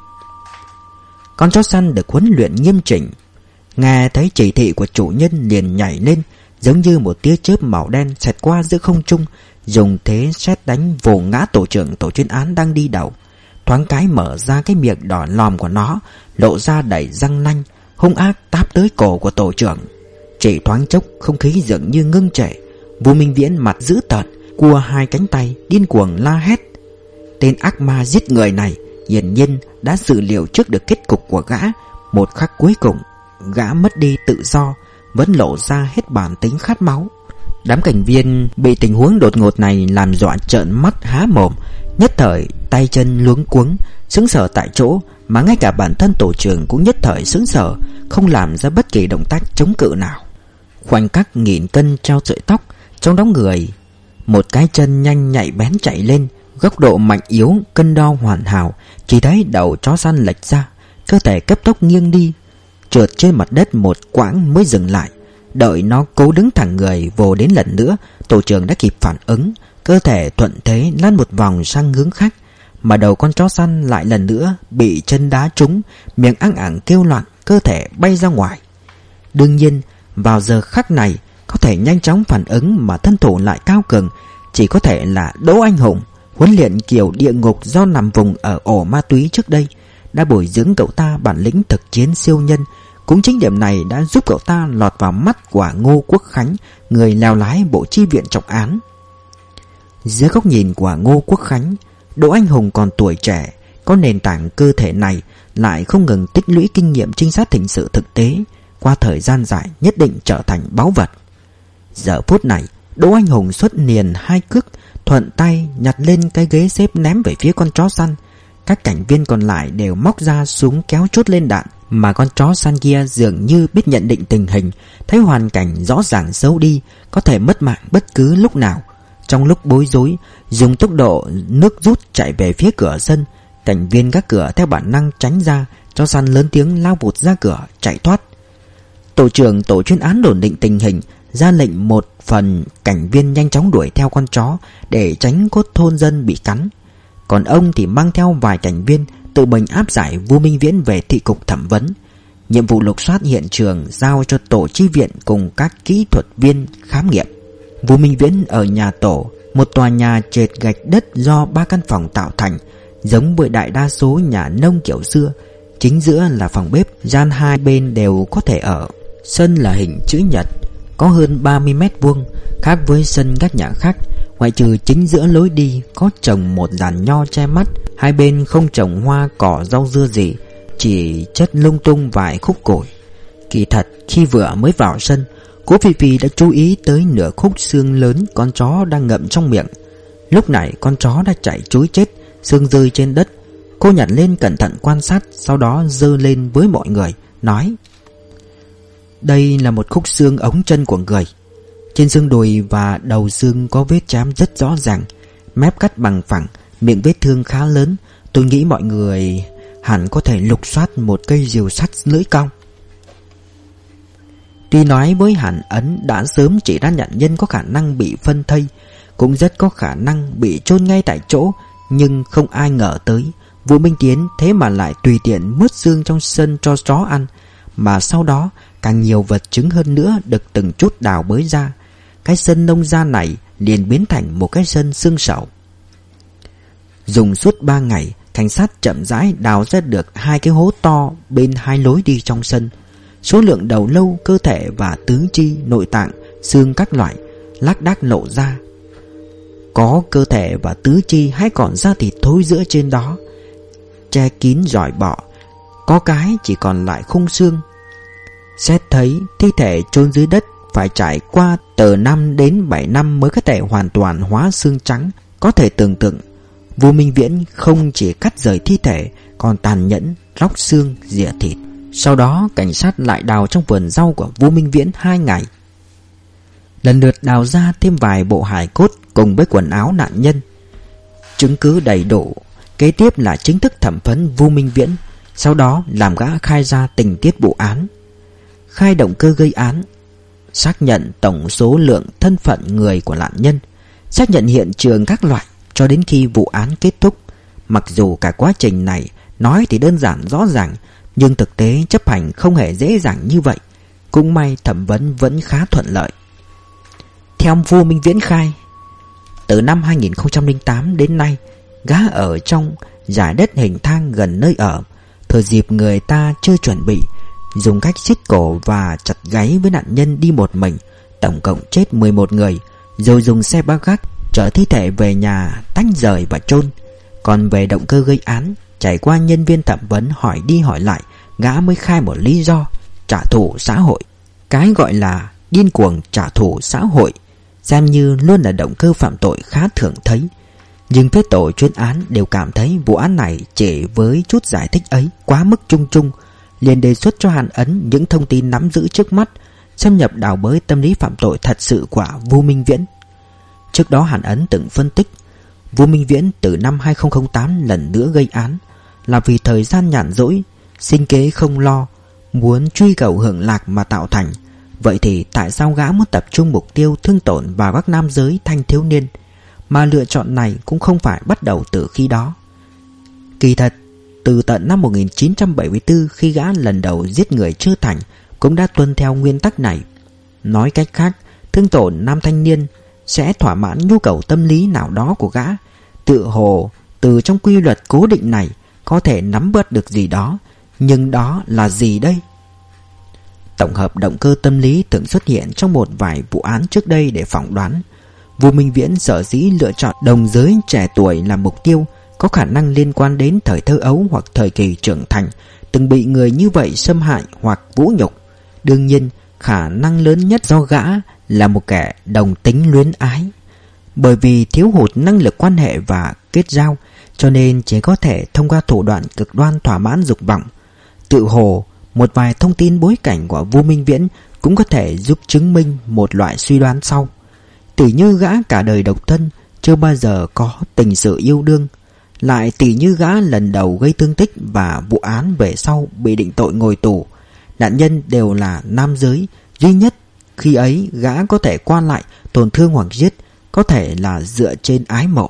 Con chó săn được huấn luyện nghiêm chỉnh, nghe thấy chỉ thị của chủ nhân liền nhảy lên, giống như một tia chớp màu đen xẹt qua giữa không trung, dùng thế sét đánh vồ ngã tổ trưởng tổ chuyên án đang đi đầu. Thoáng cái mở ra cái miệng đỏ lòm của nó, lộ ra đầy răng nanh, hung ác táp tới cổ của tổ trưởng. Chỉ thoáng chốc, không khí dường như ngưng trệ. Vũ Minh Viễn mặt dữ tợn, cua 2 cánh tay, điên cuồng la hét. Tên ác ma giết người này hiển nhiên đã dự liệu trước được kết cục của gã. Một khắc cuối cùng, gã mất đi tự do, vẫn lộ ra hết bản tính khát máu. Đám cảnh viên bị tình huống đột ngột này làm dọa trợn mắt há mồm, nhất thời tay chân luống cuống, sững sờ tại chỗ. Mà ngay cả bản thân tổ trưởng cũng nhất thời sững sờ, không làm ra bất kỳ động tác chống cự nào. Khoảnh khắc nghìn cân treo sợi tóc, trong đám người một cái chân nhanh nhạy bén chạy lên, góc độ mạnh yếu cân đo hoàn hảo. Chỉ thấy đầu chó săn lệch ra, cơ thể cấp tốc nghiêng đi, trượt trên mặt đất một quãng mới dừng lại. Đợi nó cố đứng thẳng người vồ đến lần nữa, tổ trưởng đã kịp phản ứng, cơ thể thuận thế lăn một vòng sang hướng khác. Mà đầu con chó săn lại lần nữa bị chân đá trúng, miệng ăng ẳng kêu loạn, cơ thể bay ra ngoài. Đương nhiên vào giờ khắc này, có thể nhanh chóng phản ứng mà thân thủ lại cao cường chỉ có thể là Đỗ Anh Hùng. Huấn luyện kiểu địa ngục do nằm vùng ở ổ ma túy trước đây đã bồi dưỡng cậu ta bản lĩnh thực chiến siêu nhân. Cũng chính điểm này đã giúp cậu ta lọt vào mắt của Ngô Quốc Khánh, người lèo lái bộ chi viện trọng án. Dưới góc nhìn của Ngô Quốc Khánh, Đỗ Anh Hùng còn tuổi trẻ, có nền tảng cơ thể này, lại không ngừng tích lũy kinh nghiệm trinh sát hình sự thực tế, qua thời gian dài nhất định trở thành báu vật. Giờ phút này, Đỗ Anh Hùng xuất liền 2 cước, thuận tay nhặt lên cái ghế xếp ném về phía con chó săn. Các cảnh viên còn lại đều móc ra súng kéo chốt lên đạn, mà con chó săn kia dường như biết nhận định tình hình, thấy hoàn cảnh rõ ràng xấu đi, có thể mất mạng bất cứ lúc nào. Trong lúc bối rối, dùng tốc độ nước rút chạy về phía cửa sân. Cảnh viên gác cửa theo bản năng tránh ra, chó săn lớn tiếng lao vụt ra cửa chạy thoát. Tổ trưởng tổ chuyên án ổn định tình hình, ra lệnh một phần cảnh viên nhanh chóng đuổi theo con chó để tránh cốt thôn dân bị cắn. Còn ông thì mang theo vài cảnh viên tự mình áp giải Vũ Minh Viễn về thị cục thẩm vấn. Nhiệm vụ lục soát hiện trường giao cho tổ chi viện cùng các kỹ thuật viên khám nghiệm. Vũ Minh Viễn ở nhà tổ, một tòa nhà trệt gạch đất do 3 căn phòng tạo thành, giống với đại đa số nhà nông kiểu xưa. Chính giữa là phòng bếp, gian 2 bên đều có thể ở. Sân là hình chữ nhật, có hơn 30 mét vuông, khác với sân các nhà khác. Ngoại trừ chính giữa lối đi có trồng một giàn nho che mắt, hai bên không trồng hoa cỏ rau dưa gì, chỉ chất lung tung vài khúc củi. Kỳ thật khi vừa mới vào sân, Cố Phi Phi đã chú ý tới nửa khúc xương lớn con chó đang ngậm trong miệng. Lúc này con chó đã chạy trối chết, xương rơi trên đất. Cô nhặt lên cẩn thận quan sát, sau đó giơ lên với mọi người, nói: "Đây là một khúc xương ống chân của người. Trên xương đùi và đầu xương có vết chém rất rõ ràng, mép cắt bằng phẳng, miệng vết thương khá lớn. Tôi nghĩ mọi người hẳn có thể lục soát một cây rìu sắt lưỡi cong." Tuy nói với Hàn Ấn đã sớm chỉ ra nạn nhân có khả năng bị phân thây, cũng rất có khả năng bị chôn ngay tại chỗ, nhưng không ai ngờ tới Vũ Minh Tiến thế mà lại tùy tiện mướt xương trong sân cho chó ăn. Mà sau đó càng nhiều vật chứng hơn nữa được từng chút đào bới ra. Cái sân nông gia này liền biến thành một cái sân xương sẩu. Dùng suốt 3 ngày, cảnh sát chậm rãi đào ra được 2 cái hố to bên 2 lối đi trong sân. Số lượng đầu lâu, cơ thể và tứ chi, nội tạng, xương các loại lác đác lộ ra. Có cơ thể và tứ chi hay còn da thịt thối rữa trên đó, che kín giỏi bọ. Có cái chỉ còn lại khung xương. Xét thấy thi thể chôn dưới đất phải trải qua từ 5 đến 7 năm mới có thể hoàn toàn hóa xương trắng. Có thể tưởng tượng Vu Minh Viễn không chỉ cắt rời thi thể, còn tàn nhẫn róc xương rỉa thịt. Sau đó cảnh sát lại đào trong vườn rau của Vu Minh Viễn 2 ngày, lần lượt đào ra thêm vài bộ hài cốt cùng với quần áo nạn nhân. Chứng cứ đầy đủ. Kế tiếp là chính thức thẩm vấn Vu Minh Viễn, sau đó làm gã khai ra tình tiết vụ án, khai động cơ gây án, xác nhận tổng số lượng thân phận người của nạn nhân, xác nhận hiện trường các loại, cho đến khi vụ án kết thúc. Mặc dù cả quá trình này nói thì đơn giản rõ ràng, nhưng thực tế chấp hành không hề dễ dàng như vậy. Cũng may thẩm vấn vẫn khá thuận lợi. Theo Vu Minh Viễn khai, từ năm 2008 đến nay, gã ở trong dải đất hình thang gần nơi ở, thừa dịp người ta chưa chuẩn bị, dùng cách xiết cổ và chặt gáy với nạn nhân đi một mình, tổng cộng chết 11 người, rồi dùng xe ba gác chở thi thể về nhà tách rời và chôn. Còn về động cơ gây án, trải qua nhân viên thẩm vấn hỏi đi hỏi lại, gã mới khai một lý do: trả thù xã hội. Cái gọi là điên cuồng trả thù xã hội xem như luôn là động cơ phạm tội khá thường thấy. Nhưng phía tổ chuyên án đều cảm thấy vụ án này chỉ với chút giải thích ấy quá mức chung chung, liền đề xuất cho Hàn Ấn những thông tin nắm giữ trước mắt, xâm nhập đào bới tâm lý phạm tội thật sự của Vu Minh Viễn. Trước đó Hàn Ấn từng phân tích, Vu Minh Viễn từ năm 2008 lần nữa gây án là vì thời gian nhàn rỗi, sinh kế không lo, muốn truy cầu hưởng lạc mà tạo thành. Vậy thì tại sao gã muốn tập trung mục tiêu thương tổn vào các nam giới thanh thiếu niên, mà lựa chọn này cũng không phải bắt đầu từ khi đó? Kỳ thật, từ tận năm 1974 khi gã lần đầu giết người chưa thành, cũng đã tuân theo nguyên tắc này. Nói cách khác, thương tổn nam thanh niên sẽ thỏa mãn nhu cầu tâm lý nào đó của gã. Tự hồ từ trong quy luật cố định này có thể nắm bắt được gì đó, nhưng đó là gì đây? Tổng hợp động cơ tâm lý thường xuất hiện trong một vài vụ án trước đây để phỏng đoán. Vu Minh Viễn sở dĩ lựa chọn đồng giới trẻ tuổi làm mục tiêu, có khả năng liên quan đến thời thơ ấu hoặc thời kỳ trưởng thành, từng bị người như vậy xâm hại hoặc vũ nhục. Đương nhiên, khả năng lớn nhất do gã là một kẻ đồng tính luyến ái. Bởi vì thiếu hụt năng lực quan hệ và kết giao, cho nên chỉ có thể thông qua thủ đoạn cực đoan thỏa mãn dục vọng. Tự hồ, một vài thông tin bối cảnh của Vu Minh Viễn cũng có thể giúp chứng minh một loại suy đoán sau. Tỉ như gã cả đời độc thân, chưa bao giờ có tình sự yêu đương. Lại tỉ như gã lần đầu gây thương tích và vụ án về sau bị định tội ngồi tù. Nạn nhân đều là nam giới, duy nhất khi ấy gã có thể qua lại tổn thương hoặc giết có thể là dựa trên ái mộ.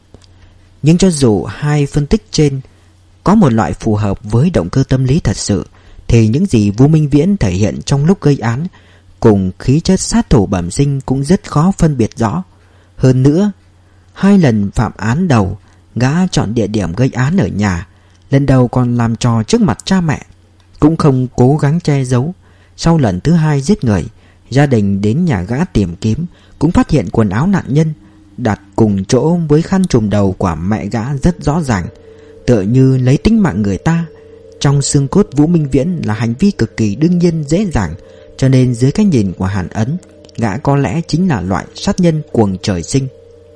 Nhưng cho dù hai phân tích trên có một loại phù hợp với động cơ tâm lý thật sự, thì những gì Vu Minh Viễn thể hiện trong lúc gây án cùng khí chất sát thủ bẩm sinh cũng rất khó phân biệt rõ. Hơn nữa, hai lần phạm án đầu, gã chọn địa điểm gây án ở nhà. Lần đầu còn làm trò trước mặt cha mẹ, cũng không cố gắng che giấu. Sau lần thứ hai giết người, gia đình đến nhà gã tìm kiếm, cũng phát hiện quần áo nạn nhân đặt cùng chỗ với khăn trùm đầu của mẹ gã rất rõ ràng, tựa như lấy tính mạng người ta. Trong xương cốt Vũ Minh Viễn là hành vi cực kỳ đương nhiên dễ dàng, cho nên dưới cái nhìn của Hàn Ấn, gã có lẽ chính là loại sát nhân cuồng trời sinh.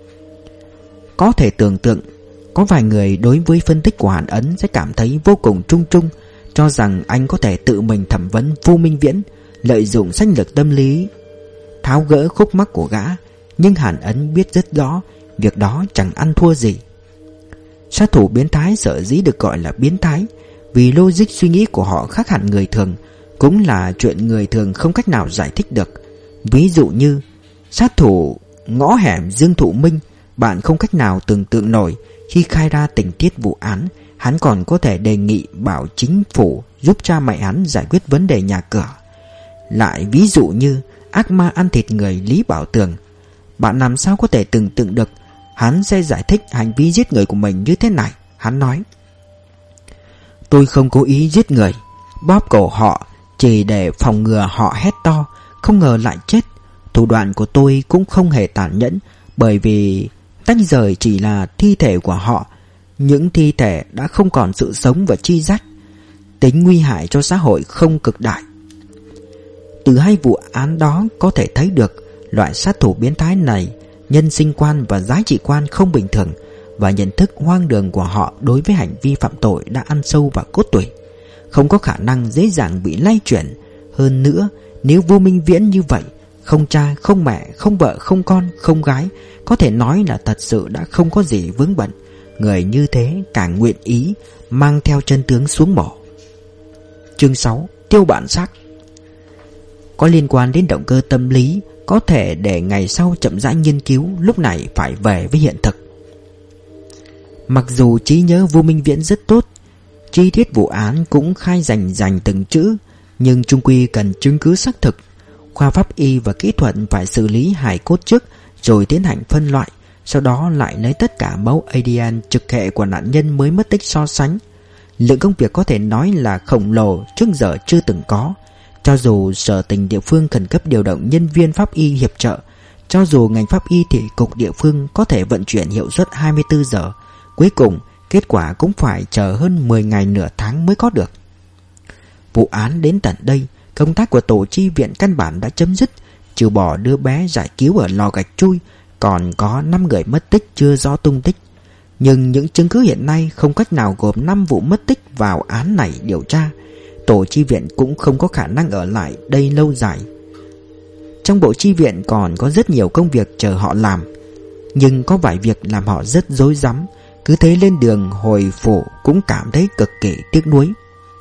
Có thể tưởng tượng, có vài người đối với phân tích của Hàn Ấn sẽ cảm thấy vô cùng trung trung, cho rằng anh có thể tự mình thẩm vấn Vu Minh Viễn, lợi dụng sách lược tâm lý tháo gỡ khúc mắc của gã. Nhưng Hàn Ấn biết rất rõ việc đó chẳng ăn thua gì. Sát thủ biến thái sở dĩ được gọi là biến thái vì logic suy nghĩ của họ khác hẳn người thường, cũng là chuyện người thường không cách nào giải thích được. Ví dụ như sát thủ ngõ hẻm Dương Thụ Minh, bạn không cách nào tưởng tượng nổi khi khai ra tình tiết vụ án, hắn còn có thể đề nghị bảo chính phủ giúp cha mẹ hắn giải quyết vấn đề nhà cửa. Lại ví dụ như ác ma ăn thịt người Lý Bảo Tường, bạn làm sao có thể tưởng tượng được hắn sẽ giải thích hành vi giết người của mình như thế này. Hắn nói: tôi không cố ý giết người, bóp cổ họ chỉ để phòng ngừa họ hét to, không ngờ lại chết. Thủ đoạn của tôi cũng không hề tàn nhẫn, bởi vì tách rời chỉ là thi thể của họ, những thi thể đã không còn sự sống và chi giác. Tính nguy hại cho xã hội không cực đại. Từ hai vụ án đó có thể thấy được loại sát thủ biến thái này nhân sinh quan và giá trị quan không bình thường, và nhận thức hoang đường của họ đối với hành vi phạm tội đã ăn sâu vào cốt tủy, không có khả năng dễ dàng bị lay chuyển. Hơn nữa, nếu Vu Minh Viễn như vậy, không cha, không mẹ, không vợ, không con, không gái, có thể nói là thật sự đã không có gì vướng bận. Người như thế càng nguyện ý mang theo chân tướng xuống mổ. Chương 6. Tiêu bản xác. Có liên quan đến động cơ tâm lý, có thể để ngày sau chậm rãi nghiên cứu, lúc này phải về với hiện thực. Mặc dù trí nhớ Vu Minh Viễn rất tốt, chi tiết vụ án cũng khai rành từng chữ, nhưng chung quy cần chứng cứ xác thực. Khoa pháp y và kỹ thuật phải xử lý hài cốt trước, rồi tiến hành phân loại, sau đó lại lấy tất cả mẫu ADN trực hệ của nạn nhân mới mất tích so sánh. Lượng công việc có thể nói là khổng lồ, trước giờ chưa từng có. Cho dù sở tình địa phương khẩn cấp điều động nhân viên pháp y hiệp trợ, cho dù ngành pháp y thị cục địa phương có thể vận chuyển hiệu suất 24 giờ, cuối cùng kết quả cũng phải chờ hơn 10 ngày nửa tháng mới có được. Vụ án đến tận đây, công tác của tổ chi viện căn bản đã chấm dứt. Trừ bỏ đứa bé giải cứu ở lò gạch chui, còn có 5 người mất tích chưa rõ tung tích. Nhưng những chứng cứ hiện nay không cách nào gộp 5 vụ mất tích vào án này điều tra. Tổ chi viện cũng không có khả năng ở lại đây lâu dài. Trong bộ chi viện còn có rất nhiều công việc chờ họ làm, nhưng có vài việc làm họ rất rối rắm. Cứ thế lên đường hồi phủ cũng cảm thấy cực kỳ tiếc nuối.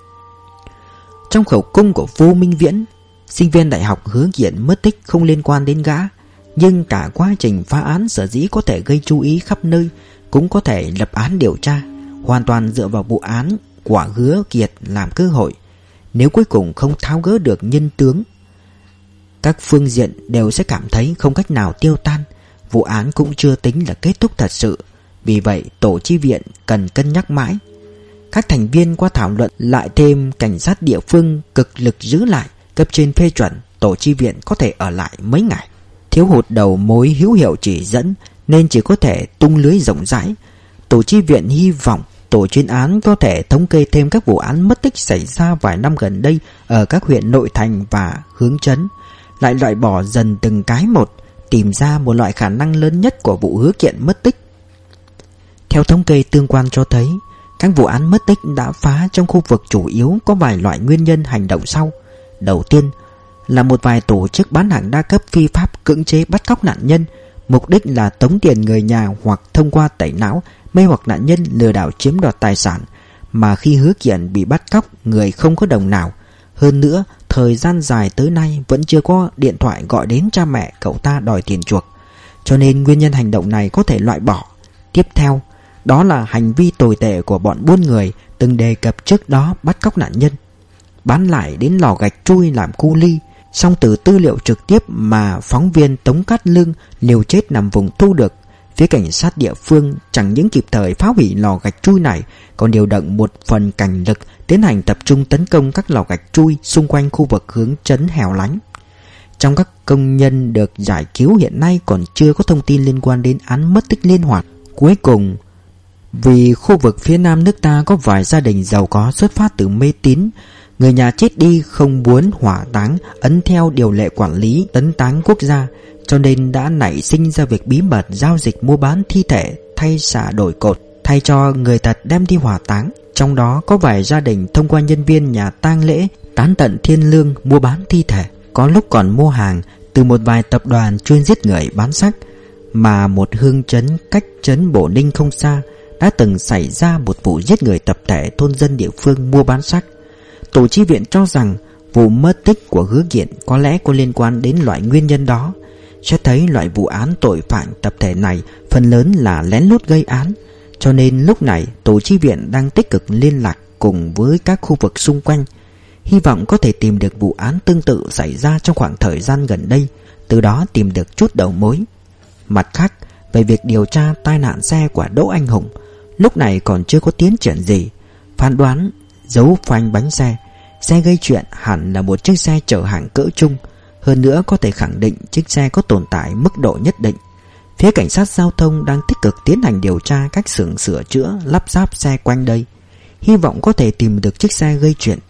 Trong khẩu cung của Vu Minh Viễn, sinh viên đại học Hứa Kiện mất tích không liên quan đến gã, nhưng cả quá trình phá án sở dĩ có thể gây chú ý khắp nơi, cũng có thể lập án điều tra, hoàn toàn dựa vào vụ án của Hứa Kiệt làm cơ hội. Nếu cuối cùng không tháo gỡ được nhân tướng, các phương diện đều sẽ cảm thấy không cách nào tiêu tan. Vụ án cũng chưa tính là kết thúc thật sự. Vì vậy tổ chi viện cần cân nhắc mãi. Các thành viên qua thảo luận lại thêm cảnh sát địa phương cực lực giữ lại, cấp trên phê chuẩn, tổ chi viện có thể ở lại mấy ngày. Thiếu hụt đầu mối hữu hiệu chỉ dẫn nên chỉ có thể tung lưới rộng rãi. Tổ chi viện hy vọng tổ chuyên án có thể thống kê thêm các vụ án mất tích xảy ra vài năm gần đây ở các huyện nội thành và hướng trấn, lại loại bỏ dần từng cái một, tìm ra một loại khả năng lớn nhất của vụ Hứa Kiện mất tích. Theo thống kê tương quan cho thấy, các vụ án mất tích đã phá trong khu vực chủ yếu có vài loại nguyên nhân hành động sau. Đầu tiên là một vài tổ chức bán hàng đa cấp phi pháp cưỡng chế bắt cóc nạn nhân, mục đích là tống tiền người nhà hoặc thông qua tẩy não mê hoặc nạn nhân lừa đảo chiếm đoạt tài sản, mà khi Hứa Kiện bị bắt cóc người không có đồng nào. Hơn nữa, thời gian dài tới nay vẫn chưa có điện thoại gọi đến cha mẹ cậu ta đòi tiền chuộc, cho nên nguyên nhân hành động này có thể loại bỏ. Tiếp theo, đó là hành vi tồi tệ của bọn buôn người từng đề cập trước đó, bắt cóc nạn nhân, bán lại đến lò gạch chui làm cu ly. Song từ tư liệu trực tiếp mà phóng viên Tống Cát Lương liều chết nằm vùng thu được, phía cảnh sát địa phương chẳng những kịp thời phá hủy lò gạch chui này, còn điều động một phần cảnh lực tiến hành tập trung tấn công các lò gạch chui xung quanh khu vực hướng trấn hẻo lánh. Trong các công nhân được giải cứu hiện nay còn chưa có thông tin liên quan đến án mất tích liên hoàn. Cuối cùng, vì khu vực phía nam nước ta có vài gia đình giàu có xuất phát từ mê tín, người nhà chết đi không muốn hỏa táng ấn theo điều lệ quản lý tấn táng quốc gia, cho nên đã nảy sinh ra việc bí mật giao dịch mua bán thi thể thay xả đổi cột, thay cho người thật đem đi hỏa táng. Trong đó có vài gia đình thông qua nhân viên nhà tang lễ tán tận thiên lương mua bán thi thể, có lúc còn mua hàng từ một vài tập đoàn chuyên giết người bán xác. Mà một hương trấn cách trấn Bổ Ninh không xa đã từng xảy ra một vụ giết người tập thể thôn dân địa phương mua bán xác. Tổ chi viện cho rằng vụ mất tích của Hứa Kiện có lẽ có liên quan đến loại nguyên nhân đó. Sẽ thấy loại vụ án tội phạm tập thể này phần lớn là lén lút gây án, cho nên lúc này tổ chi viện đang tích cực liên lạc cùng với các khu vực xung quanh, hy vọng có thể tìm được vụ án tương tự xảy ra trong khoảng thời gian gần đây, từ đó tìm được chút đầu mối. Mặt khác, về việc điều tra tai nạn xe của Đỗ Anh Hùng, lúc này còn chưa có tiến triển gì. Phán đoán dấu phanh bánh xe gây chuyện hẳn là một chiếc xe chở hàng cỡ trung. Hơn nữa có thể khẳng định chiếc xe có tồn tại mức độ nhất định. Phía cảnh sát giao thông đang tích cực tiến hành điều tra các xưởng sửa chữa lắp ráp xe quanh đây, hy vọng có thể tìm được chiếc xe gây chuyện.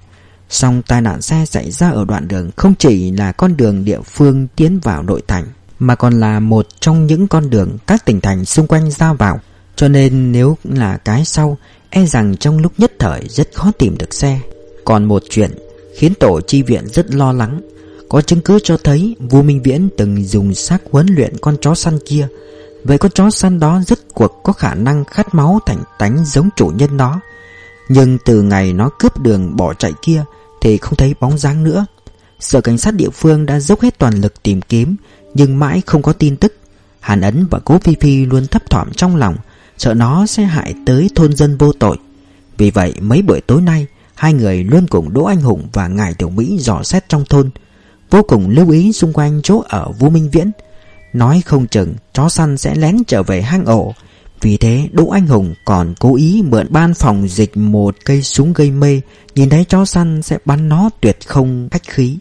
Song tai nạn xe xảy ra ở đoạn đường không chỉ là con đường địa phương tiến vào nội thành, mà còn là một trong những con đường các tỉnh thành xung quanh ra vào. Cho nên nếu là cái sau, e rằng trong lúc nhất thời rất khó tìm được xe. Còn một chuyện khiến tổ chi viện rất lo lắng. Có chứng cứ cho thấy Vu Minh Viễn từng dùng xác huấn luyện con chó săn kia. Vậy con chó săn đó rốt cuộc có khả năng khát máu thành tánh giống chủ nhân nó. Nhưng từ ngày nó cướp đường bỏ chạy kia thì không thấy bóng dáng nữa. Sở cảnh sát địa phương đã dốc hết toàn lực tìm kiếm, nhưng mãi không có tin tức. Hàn Ấn và Cố Phi Phi luôn thấp thỏm trong lòng, sợ nó sẽ hại tới thôn dân vô tội. Vì vậy mấy buổi tối nay, hai người luôn cùng Đỗ Anh Hùng và Ngải Tiểu Mỹ dò xét trong thôn, vô cùng lưu ý xung quanh chỗ ở Vu Minh Viễn. Nói không chừng chó săn sẽ lén trở về hang ổ. Vì thế Đỗ Anh Hùng còn cố ý mượn ban phòng dịch một cây súng gây mê, nhìn thấy chó săn sẽ bắn nó tuyệt không khách khí.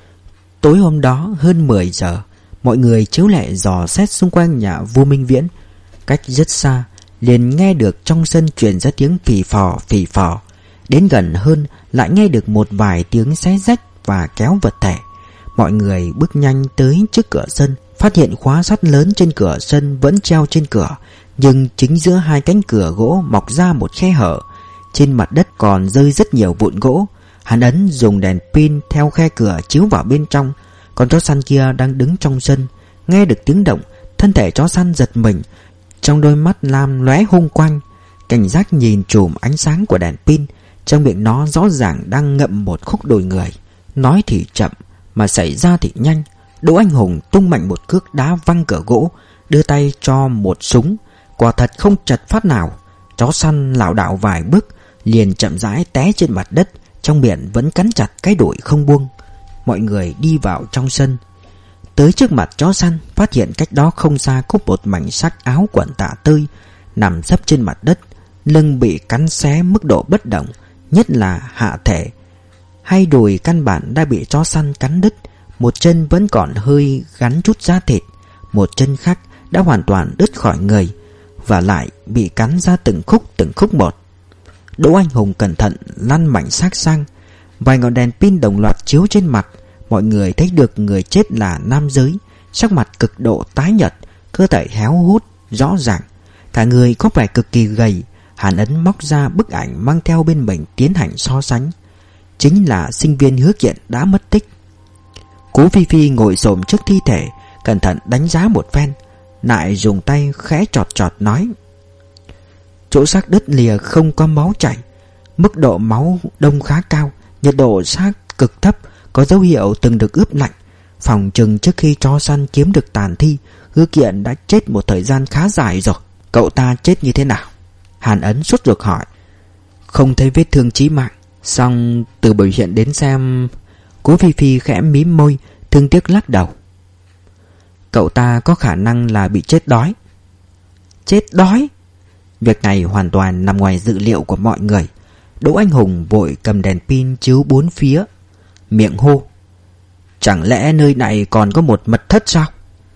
Tối hôm đó hơn 10 giờ, mọi người chiếu lệ dò xét xung quanh nhà Vu Minh Viễn. Cách rất xa, liền nghe được trong sân truyền ra tiếng phì phò. Đến gần hơn lại nghe được một vài tiếng xé rách và kéo vật thể. Mọi người bước nhanh tới trước cửa sân, phát hiện khóa sắt lớn trên cửa sân vẫn treo trên cửa, nhưng chính giữa hai cánh cửa gỗ mọc ra một khe hở. Trên mặt đất còn rơi rất nhiều vụn gỗ. Hàn Ấn dùng đèn pin theo khe cửa chiếu vào bên trong. Con chó săn kia đang đứng trong sân, nghe được tiếng động, thân thể chó săn giật mình, trong đôi mắt lam lóe hung quang, cảnh giác nhìn chùm ánh sáng của đèn pin. Trong miệng nó rõ ràng đang ngậm một khúc đùi người. Nói thì chậm mà xảy ra thì nhanh. Đỗ Anh Hùng tung mạnh một cước đá văng cửa gỗ, đưa tay cho một súng. Quả thật không chật phát nào. Chó săn lảo đảo vài bước, liền chậm rãi té trên mặt đất, trong miệng vẫn cắn chặt cái đuổi không buông. Mọi người đi vào trong sân. Tới trước mặt chó săn, phát hiện cách đó không xa có một mảnh xác áo quần tả tơi nằm sấp trên mặt đất, lưng bị cắn xé mức độ bất động, nhất là hạ thể. Hai đùi căn bản đã bị chó săn cắn đứt, một chân vẫn còn hơi gắn chút da thịt, một chân khác đã hoàn toàn đứt khỏi người, và lại bị cắn ra từng khúc một. Đỗ Anh Hùng cẩn thận lăn mảnh xác sang. Vài ngọn đèn pin đồng loạt chiếu trên mặt. Mọi người thấy được người chết là nam giới, sắc mặt cực độ tái nhợt, cơ thể héo hút rõ ràng, cả người có vẻ cực kỳ gầy. Hàn Ấn móc ra bức ảnh mang theo bên mình tiến hành so sánh. Chính là sinh viên Hứa Kiện đã mất tích. Cố Phi Phi ngồi xổm trước thi thể, cẩn thận đánh giá một phen, lại dùng tay khẽ chọt nói: chỗ xác đứt lìa không có máu chảy, mức độ máu đông khá cao, nhiệt độ xác cực thấp, có dấu hiệu từng được ướp lạnh. Phòng chừng trước khi chó săn kiếm được tàn thi, Hứa Kiện đã chết một thời gian khá dài rồi. Cậu ta chết như thế nào? Hàn Ấn sốt ruột hỏi. Không thấy vết thương chí mạng, song từ biểu hiện đến xem... Cố Phi Phi khẽ mím môi, thương tiếc lắc đầu. Cậu ta có khả năng là bị chết đói. Chết đói? Việc này hoàn toàn nằm ngoài dự liệu của mọi người. Đỗ Anh Hùng vội cầm đèn pin chiếu bốn phía, miệng hô: chẳng lẽ nơi này còn có một mật thất sao?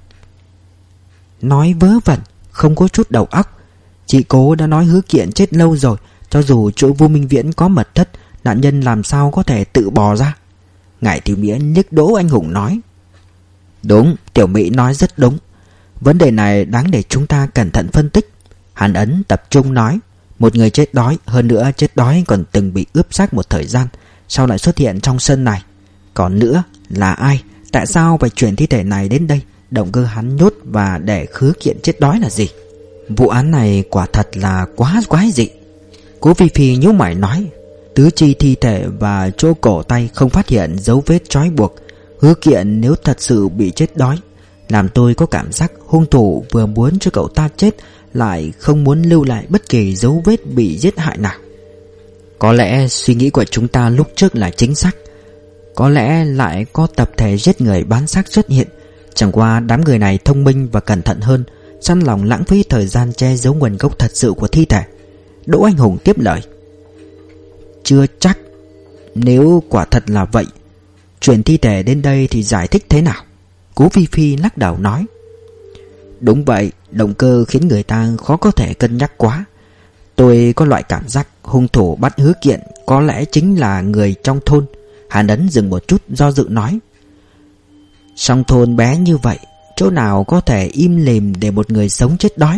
Nói vớ vẩn, không có chút đầu óc. Chị Cố đã nói Hứa Kiện chết lâu rồi, cho dù chỗ Vu Minh Viễn có mật thất, nạn nhân làm sao có thể tự bò ra? Ngải Tiểu Mỹ liếc Đỗ Anh Hùng nói. Đúng, Tiểu Mỹ nói rất đúng. Vấn đề này đáng để chúng ta cẩn thận phân tích. Hàn Ấn tập trung nói. Một người chết đói, hơn nữa chết đói còn từng bị ướp xác một thời gian, sau lại xuất hiện trong sân này. Còn nữa là ai? Tại sao phải chuyển thi thể này đến đây? Động cơ hắn nhốt và để Hứa Kiện chết đói là gì? Vụ án này quả thật là quá quái dị. Cố Phi Phi nhíu mày nói. Tứ chi thi thể và chỗ cổ tay không phát hiện dấu vết trói buộc. Hứa Kiện nếu thật sự bị chết đói, làm tôi có cảm giác hung thủ vừa muốn cho cậu ta chết, lại không muốn lưu lại bất kỳ dấu vết bị giết hại nào. Có lẽ suy nghĩ của chúng ta lúc trước là chính xác. Có lẽ lại có tập thể giết người bán xác xuất hiện. Chẳng qua đám người này thông minh và cẩn thận hơn, săn lòng lãng phí thời gian che giấu nguồn gốc thật sự của thi thể. Đỗ Anh Hùng tiếp lời. Chưa chắc. Nếu quả thật là vậy, chuyển thi thể đến đây thì giải thích thế nào? Cố Phi Phi lắc đầu nói. Đúng vậy, động cơ khiến người ta khó có thể cân nhắc quá. Tôi có loại cảm giác hung thủ bắt Hứa Kiện có lẽ chính là người trong thôn. Hàn Ấn dừng một chút do dự nói: Trong thôn bé như vậy, chỗ nào có thể im lìm để một người sống chết đói?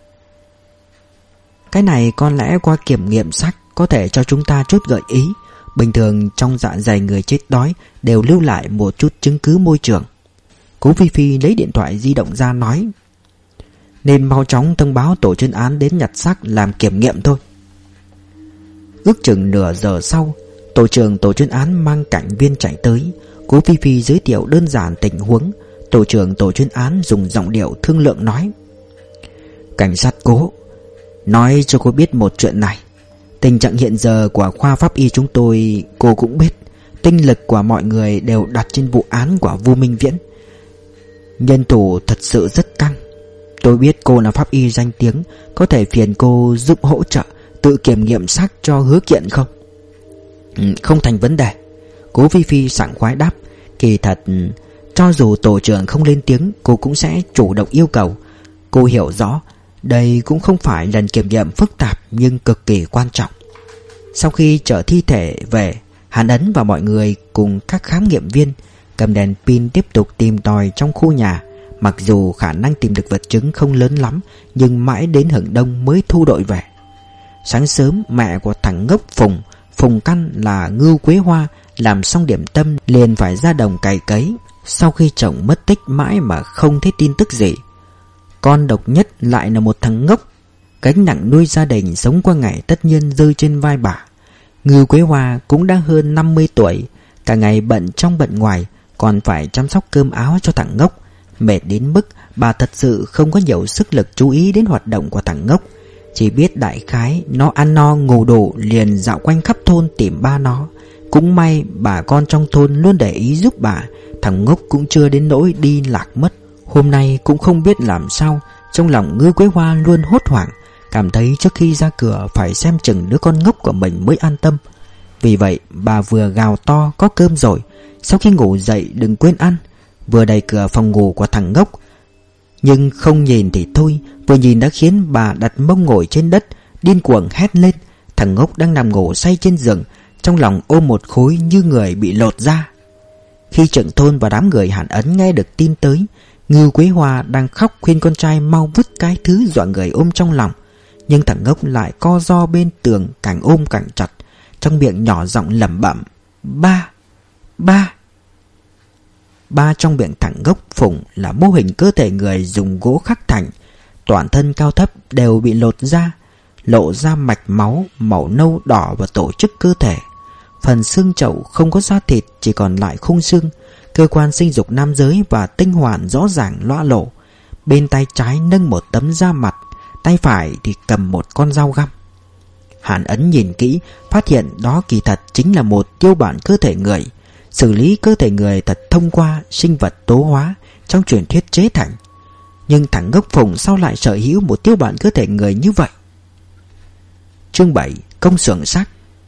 Cái này có lẽ qua kiểm nghiệm xác có thể cho chúng ta chút gợi ý. Bình thường trong dạ dày người chết đói đều lưu lại một chút chứng cứ môi trường. Cố Phi Phi lấy điện thoại di động ra nói: Nên mau chóng thông báo tổ chuyên án đến nhặt xác làm kiểm nghiệm thôi. Ước chừng nửa giờ sau, tổ trưởng tổ chuyên án mang cảnh viên chạy tới. Cố Phi Phi giới thiệu đơn giản tình huống. Tổ trưởng tổ chuyên án dùng giọng điệu thương lượng nói: Cảnh sát Cố, nói cho cô biết một chuyện này. Tình trạng hiện giờ của khoa pháp y chúng tôi cô cũng biết. Tinh lực của mọi người đều đặt trên vụ án của Vu Minh Viễn. Nhân thủ thật sự rất căng. Tôi biết cô là pháp y danh tiếng, có thể phiền cô giúp hỗ trợ tự kiểm nghiệm xác cho Hứa Kiện không? Không thành vấn đề. Cố Phi Phi sảng khoái đáp. Kỳ thật, cho dù tổ trưởng không lên tiếng, cô cũng sẽ chủ động yêu cầu. Cô hiểu rõ đây cũng không phải lần kiểm nghiệm phức tạp nhưng cực kỳ quan trọng. Sau khi chở thi thể về, Hàn Ấn và mọi người cùng các khám nghiệm viên cầm đèn pin tiếp tục tìm tòi trong khu nhà. Mặc dù khả năng tìm được vật chứng không lớn lắm, nhưng mãi đến hửng đông mới thu đội về. Sáng sớm, mẹ của thằng ngốc Phùng Căn là Ngưu Quế Hoa làm xong điểm tâm liền phải ra đồng cày cấy. Sau khi chồng mất tích mãi mà không thấy tin tức gì, con độc nhất lại là một thằng ngốc, gánh nặng nuôi gia đình sống qua ngày tất nhiên rơi trên vai bà. Ngưu Quế Hoa cũng đã hơn 50 tuổi, cả ngày bận trong bận ngoài, còn phải chăm sóc cơm áo cho thằng ngốc. Mệt đến mức bà thật sự không có nhiều sức lực chú ý đến hoạt động của thằng ngốc. Chỉ biết đại khái nó ăn no ngủ đủ liền dạo quanh khắp thôn tìm ba nó. Cũng may bà con trong thôn luôn để ý giúp bà, thằng ngốc cũng chưa đến nỗi đi lạc mất. Hôm nay cũng không biết làm sao, trong lòng Ngưu Quế Hoa luôn hốt hoảng, cảm thấy trước khi ra cửa phải xem chừng đứa con ngốc của mình mới an tâm. Vì vậy bà vừa gào to có cơm rồi, sau khi ngủ dậy đừng quên ăn, vừa đẩy cửa phòng ngủ của thằng ngốc. Nhưng không nhìn thì thôi, vừa nhìn đã khiến bà đặt mông ngồi trên đất, điên cuồng hét lên. Thằng ngốc đang nằm ngủ say trên giường, trong lòng ôm một khối như người bị lột ra. Khi trưởng thôn và đám người Hàn Ấn nghe được tin tới, Ngưu Quế Hoa đang khóc khuyên con trai mau vứt cái thứ dọa người ôm trong lòng. Nhưng thằng ngốc lại co ro bên tường, càng ôm càng chặt, trong miệng nhỏ giọng lẩm bẩm: Ba, ba. Ba trong miệng thằng ngốc Phùng là mô hình cơ thể người dùng gỗ khắc thành, toàn thân cao thấp đều bị lột ra, lộ ra mạch máu màu nâu đỏ và tổ chức cơ thể. Phần xương chậu không có da thịt, chỉ còn lại khung xương. Cơ quan sinh dục nam giới và tinh hoàn rõ ràng loa lộ. Bên tay trái nâng một tấm da mặt, tay phải thì cầm một con dao găm. Hàn Ấn nhìn kỹ, phát hiện đó kỳ thật chính là một tiêu bản cơ thể người. Xử lý cơ thể người thật thông qua sinh vật tố hóa trong truyền thuyết chế thành. Nhưng thằng ngốc Phùng sao lại sở hữu một tiêu bản cơ thể người như vậy? Chương 7. Công xưởng xác.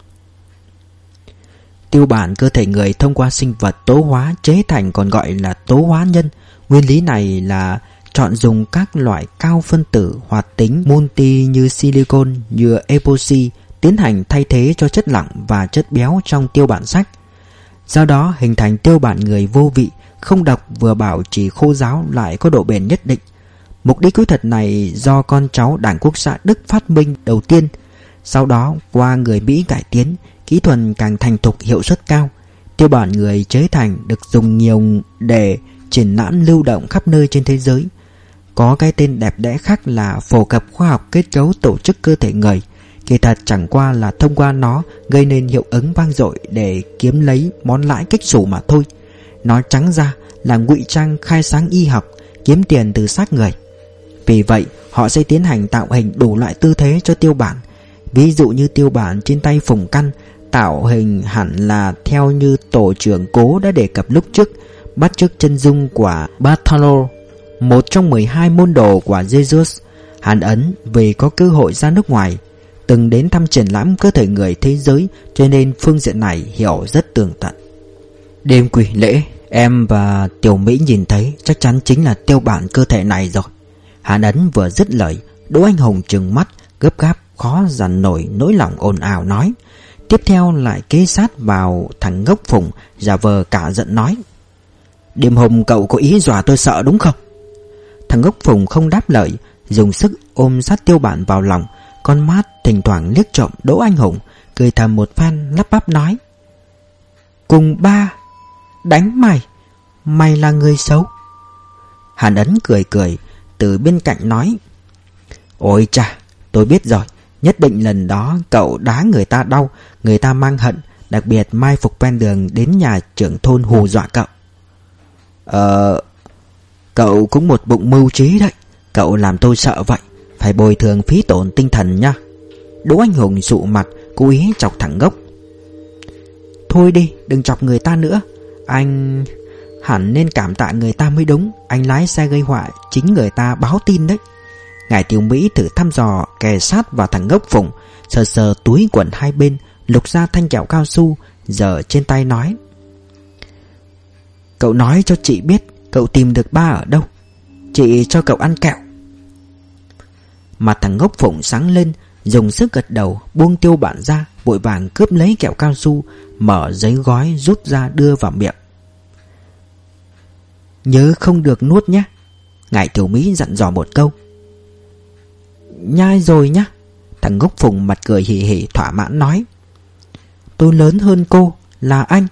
Tiêu bản cơ thể người thông qua sinh vật tố hóa chế thành còn gọi là tố hóa nhân. Nguyên lý này là chọn dùng các loại cao phân tử hoạt tính multi như silicon, nhựa epoxy tiến hành thay thế cho chất lỏng và chất béo trong tiêu bản xác. Do đó hình thành tiêu bản người vô vị, không độc, vừa bảo trì khô ráo lại có độ bền nhất định. Mục đích kỹ thuật này do con cháu Đảng Quốc xã Đức phát minh đầu tiên. Sau đó qua người Mỹ cải tiến, kỹ thuật càng thành thục, hiệu suất cao. Tiêu bản người chế thành được dùng nhiều để triển lãm lưu động khắp nơi trên thế giới. Có cái tên đẹp đẽ khác là phổ cập khoa học kết cấu tổ chức cơ thể người. Kỳ thật chẳng qua là thông qua nó gây nên hiệu ứng vang dội để kiếm lấy món lãi kếch xù mà thôi. Nói trắng ra là ngụy trang khai sáng y học, kiếm tiền từ xác người. Vì vậy họ sẽ tiến hành tạo hình đủ loại tư thế cho tiêu bản. Ví dụ như tiêu bản trên tay Phùng Căn, tạo hình hẳn là theo như tổ trưởng Cố đã đề cập lúc trước, bắt chước chân dung của Bartholo, một trong 12 môn đồ của Jesus. Hàn Ấn vì có cơ hội ra nước ngoài, từng đến thăm triển lãm cơ thể người thế giới, cho nên phương diện này hiểu rất tường tận. Đêm quỷ lễ, em và Tiểu Mỹ nhìn thấy chắc chắn chính là tiêu bản cơ thể này rồi. Hàn Ấn vừa dứt lời, Đỗ Anh Hùng trừng mắt, gấp gáp khó dằn nổi nỗi lòng ồn ào nói: Tiếp theo lại kê sát vào thằng ngốc Phùng, giả vờ cả giận nói: "Đêm hôm cậu có ý dọa tôi sợ đúng không?" Thằng ngốc Phùng không đáp lời, dùng sức ôm sát Tiêu Bản vào lòng, con mắt thỉnh thoảng liếc trộm Đỗ Anh Hùng, cười thầm một phen lắp bắp nói: "Cùng ba đánh mày, mày là người xấu." Hàn Ấn cười cười từ bên cạnh nói: "Ôi chà, tôi biết rồi, nhất định lần đó cậu đá người ta đau, người ta mang hận, đặc biệt mai phục ven đường đến nhà trưởng thôn hù dọa cậu." Cậu cũng một bụng mưu trí đấy. Cậu làm tôi sợ vậy, phải bồi thường phí tổn tinh thần nha." Đỗ Anh Hùng sụ mặt, cố ý chọc thằng ngốc. "Thôi đi, đừng chọc người ta nữa. Anh hẳn nên cảm tạ người ta mới đúng. Anh lái xe gây họa, chính người ta báo tin đấy." Ngải Tiểu Mỹ thử thăm dò kề sát vào thằng ngốc Phùng, sờ sờ túi quần hai bên, lục ra thanh kẹo cao su giở trên tay nói: "Cậu nói cho chị biết cậu tìm được ba ở đâu, chị cho cậu ăn kẹo." Mặt thằng ngốc Phụng sáng lên, dùng sức gật đầu, buông Tiêu Bản ra, vội vàng cướp lấy kẹo cao su, mở giấy gói rút ra đưa vào miệng. "Nhớ không được nuốt nhé," Ngải Tiểu Mỹ dặn dò một câu. "Nhai rồi nhá." Thằng ngốc Phùng mặt cười hì hì thỏa mãn nói: "Tôi lớn hơn cô, là anh."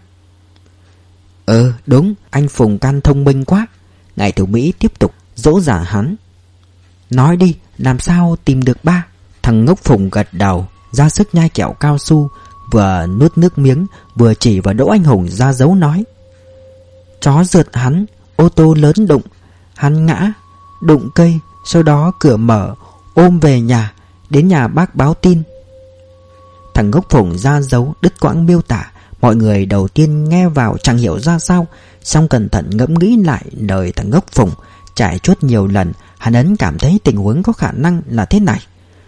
Đúng, anh Phùng Can thông minh quá." Ngải Tiểu Mỹ tiếp tục dỗ dả hắn: "Nói đi, làm sao tìm được ba?" Thằng ngốc Phùng gật đầu, ra sức nhai kẹo cao su, vừa nuốt nước miếng vừa chỉ vào Đỗ Anh Hùng ra dấu nói: "Chó rượt hắn, ô tô lớn đụng, hắn ngã, đụng cây, sau đó cửa mở, ôm về nhà, đến nhà bác báo tin." Thằng ngốc Phùng ra dấu đứt quãng miêu tả. Mọi người đầu tiên nghe vào chẳng hiểu ra sao, song cẩn thận ngẫm nghĩ lại lời thằng ngốc Phùng, trải chuốt nhiều lần, Hàn Ấn cảm thấy tình huống có khả năng là thế này.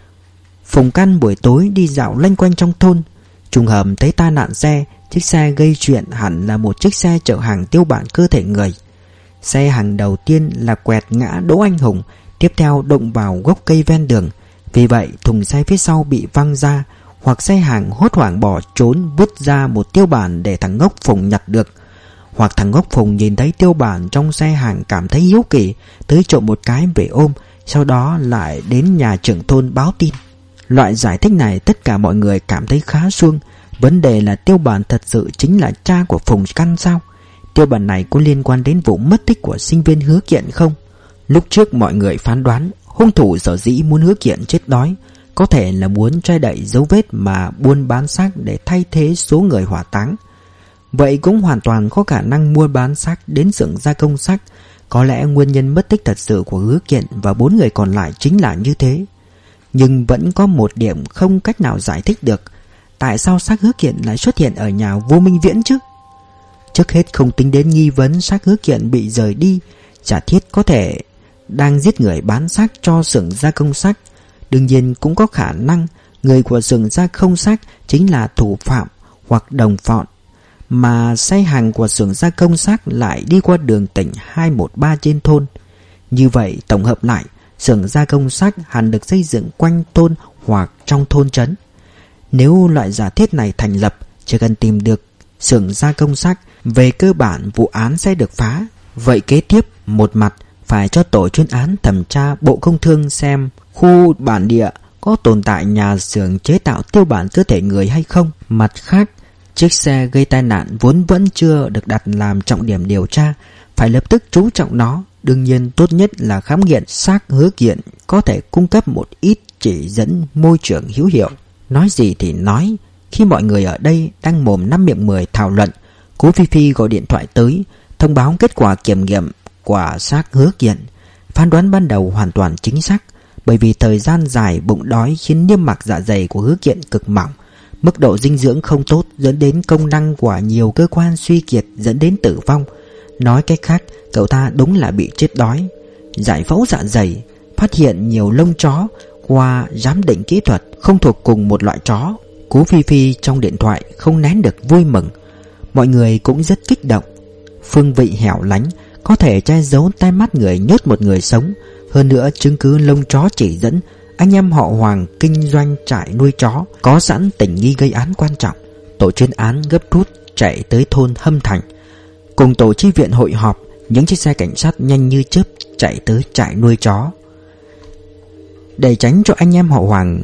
Phùng Căn buổi tối đi dạo loanh quanh trong thôn, trùng hợp thấy tai nạn xe. Chiếc xe gây chuyện hẳn là một chiếc xe chở hàng tiêu bản cơ thể người. Xe hàng đầu tiên là quẹt ngã Đỗ Anh Hùng, tiếp theo đụng vào gốc cây ven đường. Vì vậy thùng xe phía sau bị văng ra, hoặc xe hàng hốt hoảng bỏ trốn vứt ra một tiêu bản để thằng ngốc Phùng nhặt được, hoặc thằng ngốc Phùng nhìn thấy tiêu bản trong xe hàng cảm thấy hiếu kỳ, tới trộm một cái về ôm, sau đó lại đến nhà trưởng thôn báo tin. Loại giải thích này tất cả mọi người cảm thấy khá suông. Vấn đề là tiêu bản thật sự chính là cha của Phùng Căn sao? Tiêu bản này có liên quan đến vụ mất tích của sinh viên Hứa Kiện không? Lúc trước mọi người phán đoán hung thủ sở dĩ muốn Hứa Kiện chết đói, có thể là muốn che đậy dấu vết mà buôn bán xác để thay thế số người hỏa táng. Vậy cũng hoàn toàn có khả năng mua bán xác đến xưởng gia công xác. Có lẽ nguyên nhân mất tích thật sự của Hứa Kiện và 4 người còn lại chính là như thế. Nhưng vẫn có một điểm không cách nào giải thích được: tại sao xác Hứa Kiện lại xuất hiện ở nhà Vô Minh Viễn chứ? Trước hết không tính đến nghi vấn xác Hứa Kiện bị rời đi, giả thiết có thể đang giết người bán xác cho xưởng gia công xác. Đương nhiên cũng có khả năng người của xưởng gia công xác chính là thủ phạm hoặc đồng phạm, mà xe hàng của xưởng gia công xác lại đi qua đường tỉnh 213 trên thôn. Như vậy tổng hợp lại, xưởng gia công xác hẳn được xây dựng quanh thôn hoặc trong thôn trấn. Nếu loại giả thiết này thành lập, chỉ cần tìm được xưởng gia công xác, về cơ bản vụ án sẽ được phá. Vậy kế tiếp, một mặt phải cho tổ chuyên án thẩm tra Bộ Công Thương xem khu bản địa có tồn tại nhà xưởng chế tạo tiêu bản cơ thể người hay không. Mặt khác, chiếc xe gây tai nạn vốn vẫn chưa được đặt làm trọng điểm điều tra, phải lập tức chú trọng nó. Đương nhiên tốt nhất là khám nghiệm xác Hứa Kiện có thể cung cấp một ít chỉ dẫn môi trường hữu hiệu. Nói gì thì nói, khi mọi người ở đây đang mồm năm miệng mười thảo luận, Cố Phi Phi gọi điện thoại tới thông báo kết quả kiểm nghiệm của xác Hứa Kiện. Phán đoán ban đầu hoàn toàn chính xác, bởi vì thời gian dài bụng đói khiến niêm mạc dạ dày của Hứa Kiện cực mỏng, mức độ dinh dưỡng không tốt dẫn đến công năng của nhiều cơ quan suy kiệt, dẫn đến tử vong. Nói cách khác, cậu ta đúng là bị chết đói. Giải phẫu dạ dày, phát hiện nhiều lông chó, qua giám định kỹ thuật không thuộc cùng một loại chó. Cố Phi Phi trong điện thoại không nén được vui mừng. Mọi người cũng rất kích động. Phương vị hẻo lánh có thể che giấu tai mắt người nhốt một người sống. Hơn nữa chứng cứ lông chó chỉ dẫn anh em họ Hoàng kinh doanh trại nuôi chó, có sẵn tình nghi gây án quan trọng. tổ chuyên án gấp rút chạy tới thôn Hâm Thành. Cùng tổ chi viện hội họp, những chiếc xe cảnh sát nhanh như chớp chạy tới trại nuôi chó. Để tránh cho anh em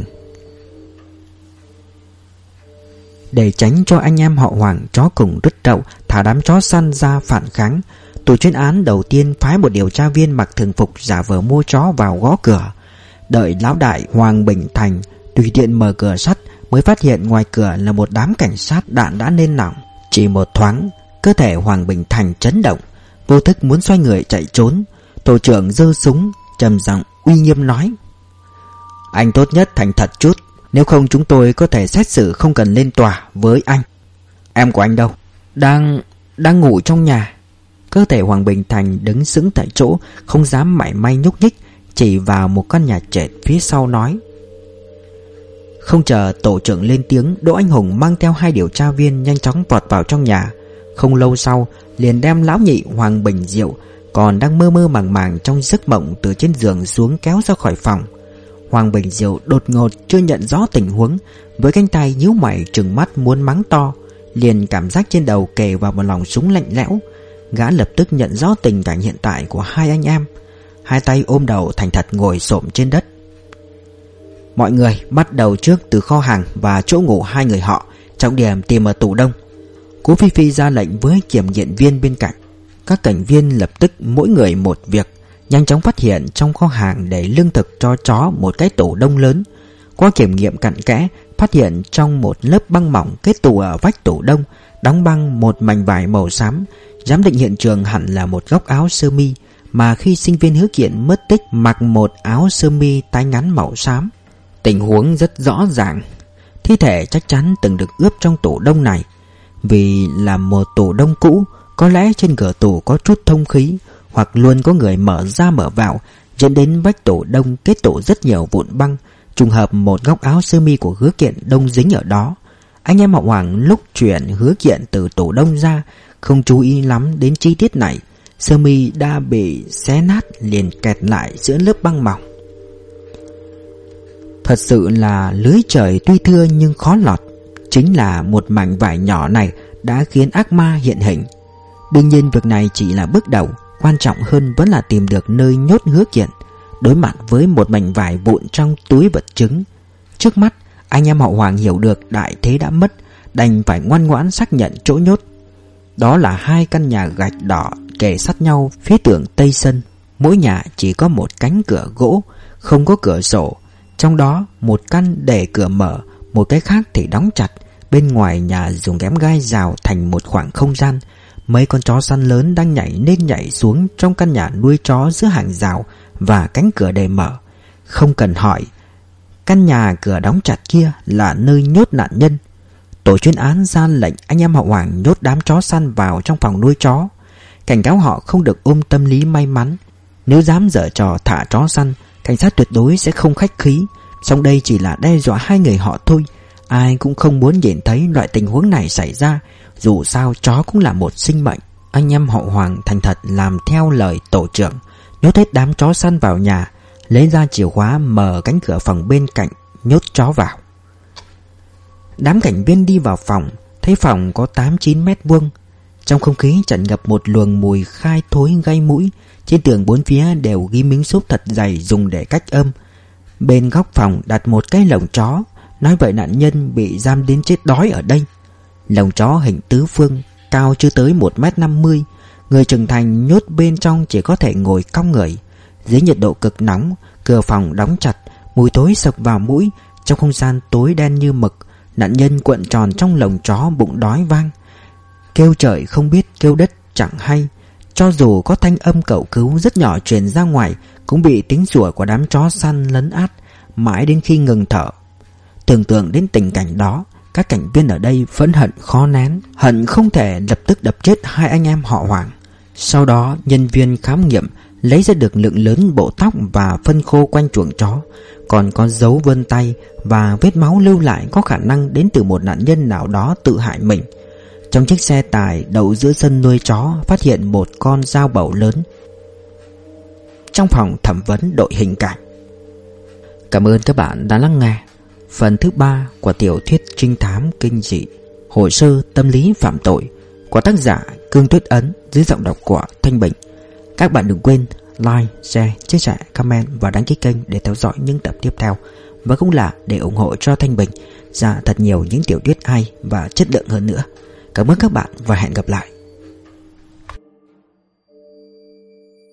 họ Hoàng chó cùng đứt đậu thả đám chó săn ra phản kháng, tổ chuyên án đầu tiên phái một điều tra viên mặc thường phục giả vờ mua chó vào gõ cửa. Đợi lão đại Hoàng Bình Thành tùy tiện mở cửa sắt mới phát hiện ngoài cửa là một đám cảnh sát đạn đã lên nòng. Chỉ một thoáng, cơ thể Hoàng Bình Thành chấn động, vô thức muốn xoay người chạy trốn. Tổ trưởng giơ súng trầm giọng uy nghiêm nói: "Anh tốt nhất thành thật chút, nếu không chúng tôi có thể xét xử không cần lên tòa với anh." "Em của anh đâu?" Đang ngủ trong nhà." Cơ thể Hoàng Bình Thành đứng sững tại chỗ, không dám mảy may nhúc nhích, chỉ vào một căn nhà trệt phía sau nói. Không chờ tổ trưởng lên tiếng, Đỗ Anh Hùng mang theo 2 điều tra viên nhanh chóng vọt vào trong nhà. Không lâu sau liền đem lão nhị Hoàng Bình Diệu còn đang mơ mơ màng màng trong giấc mộng từ trên giường xuống kéo ra khỏi phòng. Hoàng Bình Diệu đột ngột chưa nhận rõ tình huống, với cánh tay nhíu mày trừng mắt muốn mắng to, liền cảm giác trên đầu kề vào một lòng súng lạnh lẽo. Gã lập tức nhận rõ tình cảnh hiện tại của 2 anh em, 2 tay ôm đầu thành thật ngồi xổm trên đất. "Mọi người bắt đầu trước từ kho hàng và chỗ ngủ 2 người họ, trọng điểm tìm ở tủ đông." Cố Phi Phi ra lệnh với kiểm nghiệm viên bên cạnh. Các cảnh viên lập tức mỗi người một việc, nhanh chóng phát hiện trong kho hàng để lương thực cho chó một cái tủ đông lớn. Qua kiểm nghiệm cặn kẽ, phát hiện trong một lớp băng mỏng kết tụ ở vách tủ đông đóng băng một mảnh vải màu xám. Giám định hiện trường hẳn là một góc áo sơ mi, mà khi sinh viên Hứa Kiện mất tích mặc một áo sơ mi tay ngắn màu xám. Tình huống rất rõ ràng, thi thể chắc chắn từng được ướp trong tủ đông này. Vì là một tủ đông cũ, có lẽ trên cửa tủ có chút thông khí, hoặc luôn có người mở ra mở vào, dẫn đến vách tủ đông kết tụ rất nhiều vụn băng. Trùng hợp một góc áo sơ mi của Hứa Kiện đông dính ở đó. Anh em họ Hoàng lúc chuyển Hứa Kiện từ tủ đông ra không chú ý lắm đến chi tiết này. Sơ mi đã bị xé nát liền kẹt lại giữa lớp băng mỏng. Thật sự là lưới trời tuy thưa nhưng khó lọt. Chính là một mảnh vải nhỏ này đã khiến ác ma hiện hình. Đương nhiên việc này chỉ là bước đầu, quan trọng hơn vẫn là tìm được nơi nhốt Hứa Kiện. Đối mặt với một mảnh vải vụn trong túi vật chứng, trước mắt anh em họ Hoàng hiểu được đại thế đã mất, đành phải ngoan ngoãn xác nhận chỗ nhốt. Đó là 2 căn nhà gạch đỏ kề sát nhau phía tường tây sân. Mỗi nhà chỉ có một cánh cửa gỗ, không có cửa sổ. Trong đó một căn để cửa mở, một cái khác thì đóng chặt. Bên ngoài nhà dùng kẽm gai rào thành một khoảng không gian. Mấy con chó săn lớn đang nhảy lên nhảy xuống trong căn nhà nuôi chó giữa hàng rào và cánh cửa để mở. Không cần hỏi, căn nhà cửa đóng chặt kia là nơi nhốt nạn nhân. Tổ chuyên án ra lệnh anh em họ Hoàng nhốt đám chó săn vào trong phòng nuôi chó, cảnh cáo họ không được ôm tâm lý may mắn. Nếu dám giở trò thả chó săn, cảnh sát tuyệt đối sẽ không khách khí. Song đây chỉ là đe dọa 2 người họ thôi. Ai cũng không muốn nhìn thấy loại tình huống này xảy ra. Dù sao chó cũng là một sinh mệnh. Anh em họ Hoàng thành thật làm theo lời tổ trưởng, nhốt hết đám chó săn vào nhà, lấy ra chìa khóa mở cánh cửa phòng bên cạnh, nhốt chó vào. Đám cảnh viên đi vào phòng, thấy phòng có 8-9 mét vuông. Trong không khí tràn ngập một luồng mùi khai thối gây mũi. Trên tường 4 phía đều ghi miếng xốp thật dày dùng để cách âm. Bên góc phòng đặt một cái lồng chó, nói vậy nạn nhân bị giam đến chết đói ở đây. Lồng chó hình tứ phương, cao chưa tới 1,50 m. Người trưởng thành nhốt bên trong chỉ có thể ngồi cong người. Dưới nhiệt độ cực nóng, cửa phòng đóng chặt, mùi tối sộc vào mũi. Trong không gian tối đen như mực, nạn nhân cuộn tròn trong lồng chó bụng đói vang. Kêu trời không biết kêu đất chẳng hay. Cho dù có thanh âm cầu cứu rất nhỏ truyền ra ngoài, cũng bị tiếng sủa của đám chó săn lấn át, mãi đến khi ngừng thở. Tưởng tượng đến tình cảnh đó, các cảnh viên ở đây phẫn hận khó nén, hận không thể lập tức đập chết 2 anh em họ Hoàng. Sau đó nhân viên khám nghiệm lấy ra được lượng lớn bộ tóc và phân khô quanh chuồng chó, còn có dấu vân tay và vết máu lưu lại có khả năng đến từ một nạn nhân nào đó tự hại mình. Trong chiếc xe tải đậu giữa sân nuôi chó phát hiện một con dao bầu lớn. Trong phòng thẩm vấn đội hình cảnh. Cảm ơn các bạn đã lắng nghe phần thứ 3 của tiểu thuyết trinh thám kinh dị Hồ sơ tâm lý phạm tội của tác giả Cương Tuyết Ấn dưới giọng đọc của Thanh Bình. Các bạn đừng quên like, share, chia sẻ, comment và đăng ký kênh để theo dõi những tập tiếp theo. Và cũng là để ủng hộ cho Thanh Bình ra thật nhiều những tiểu thuyết hay và chất lượng hơn nữa. Cảm ơn các bạn và hẹn gặp lại.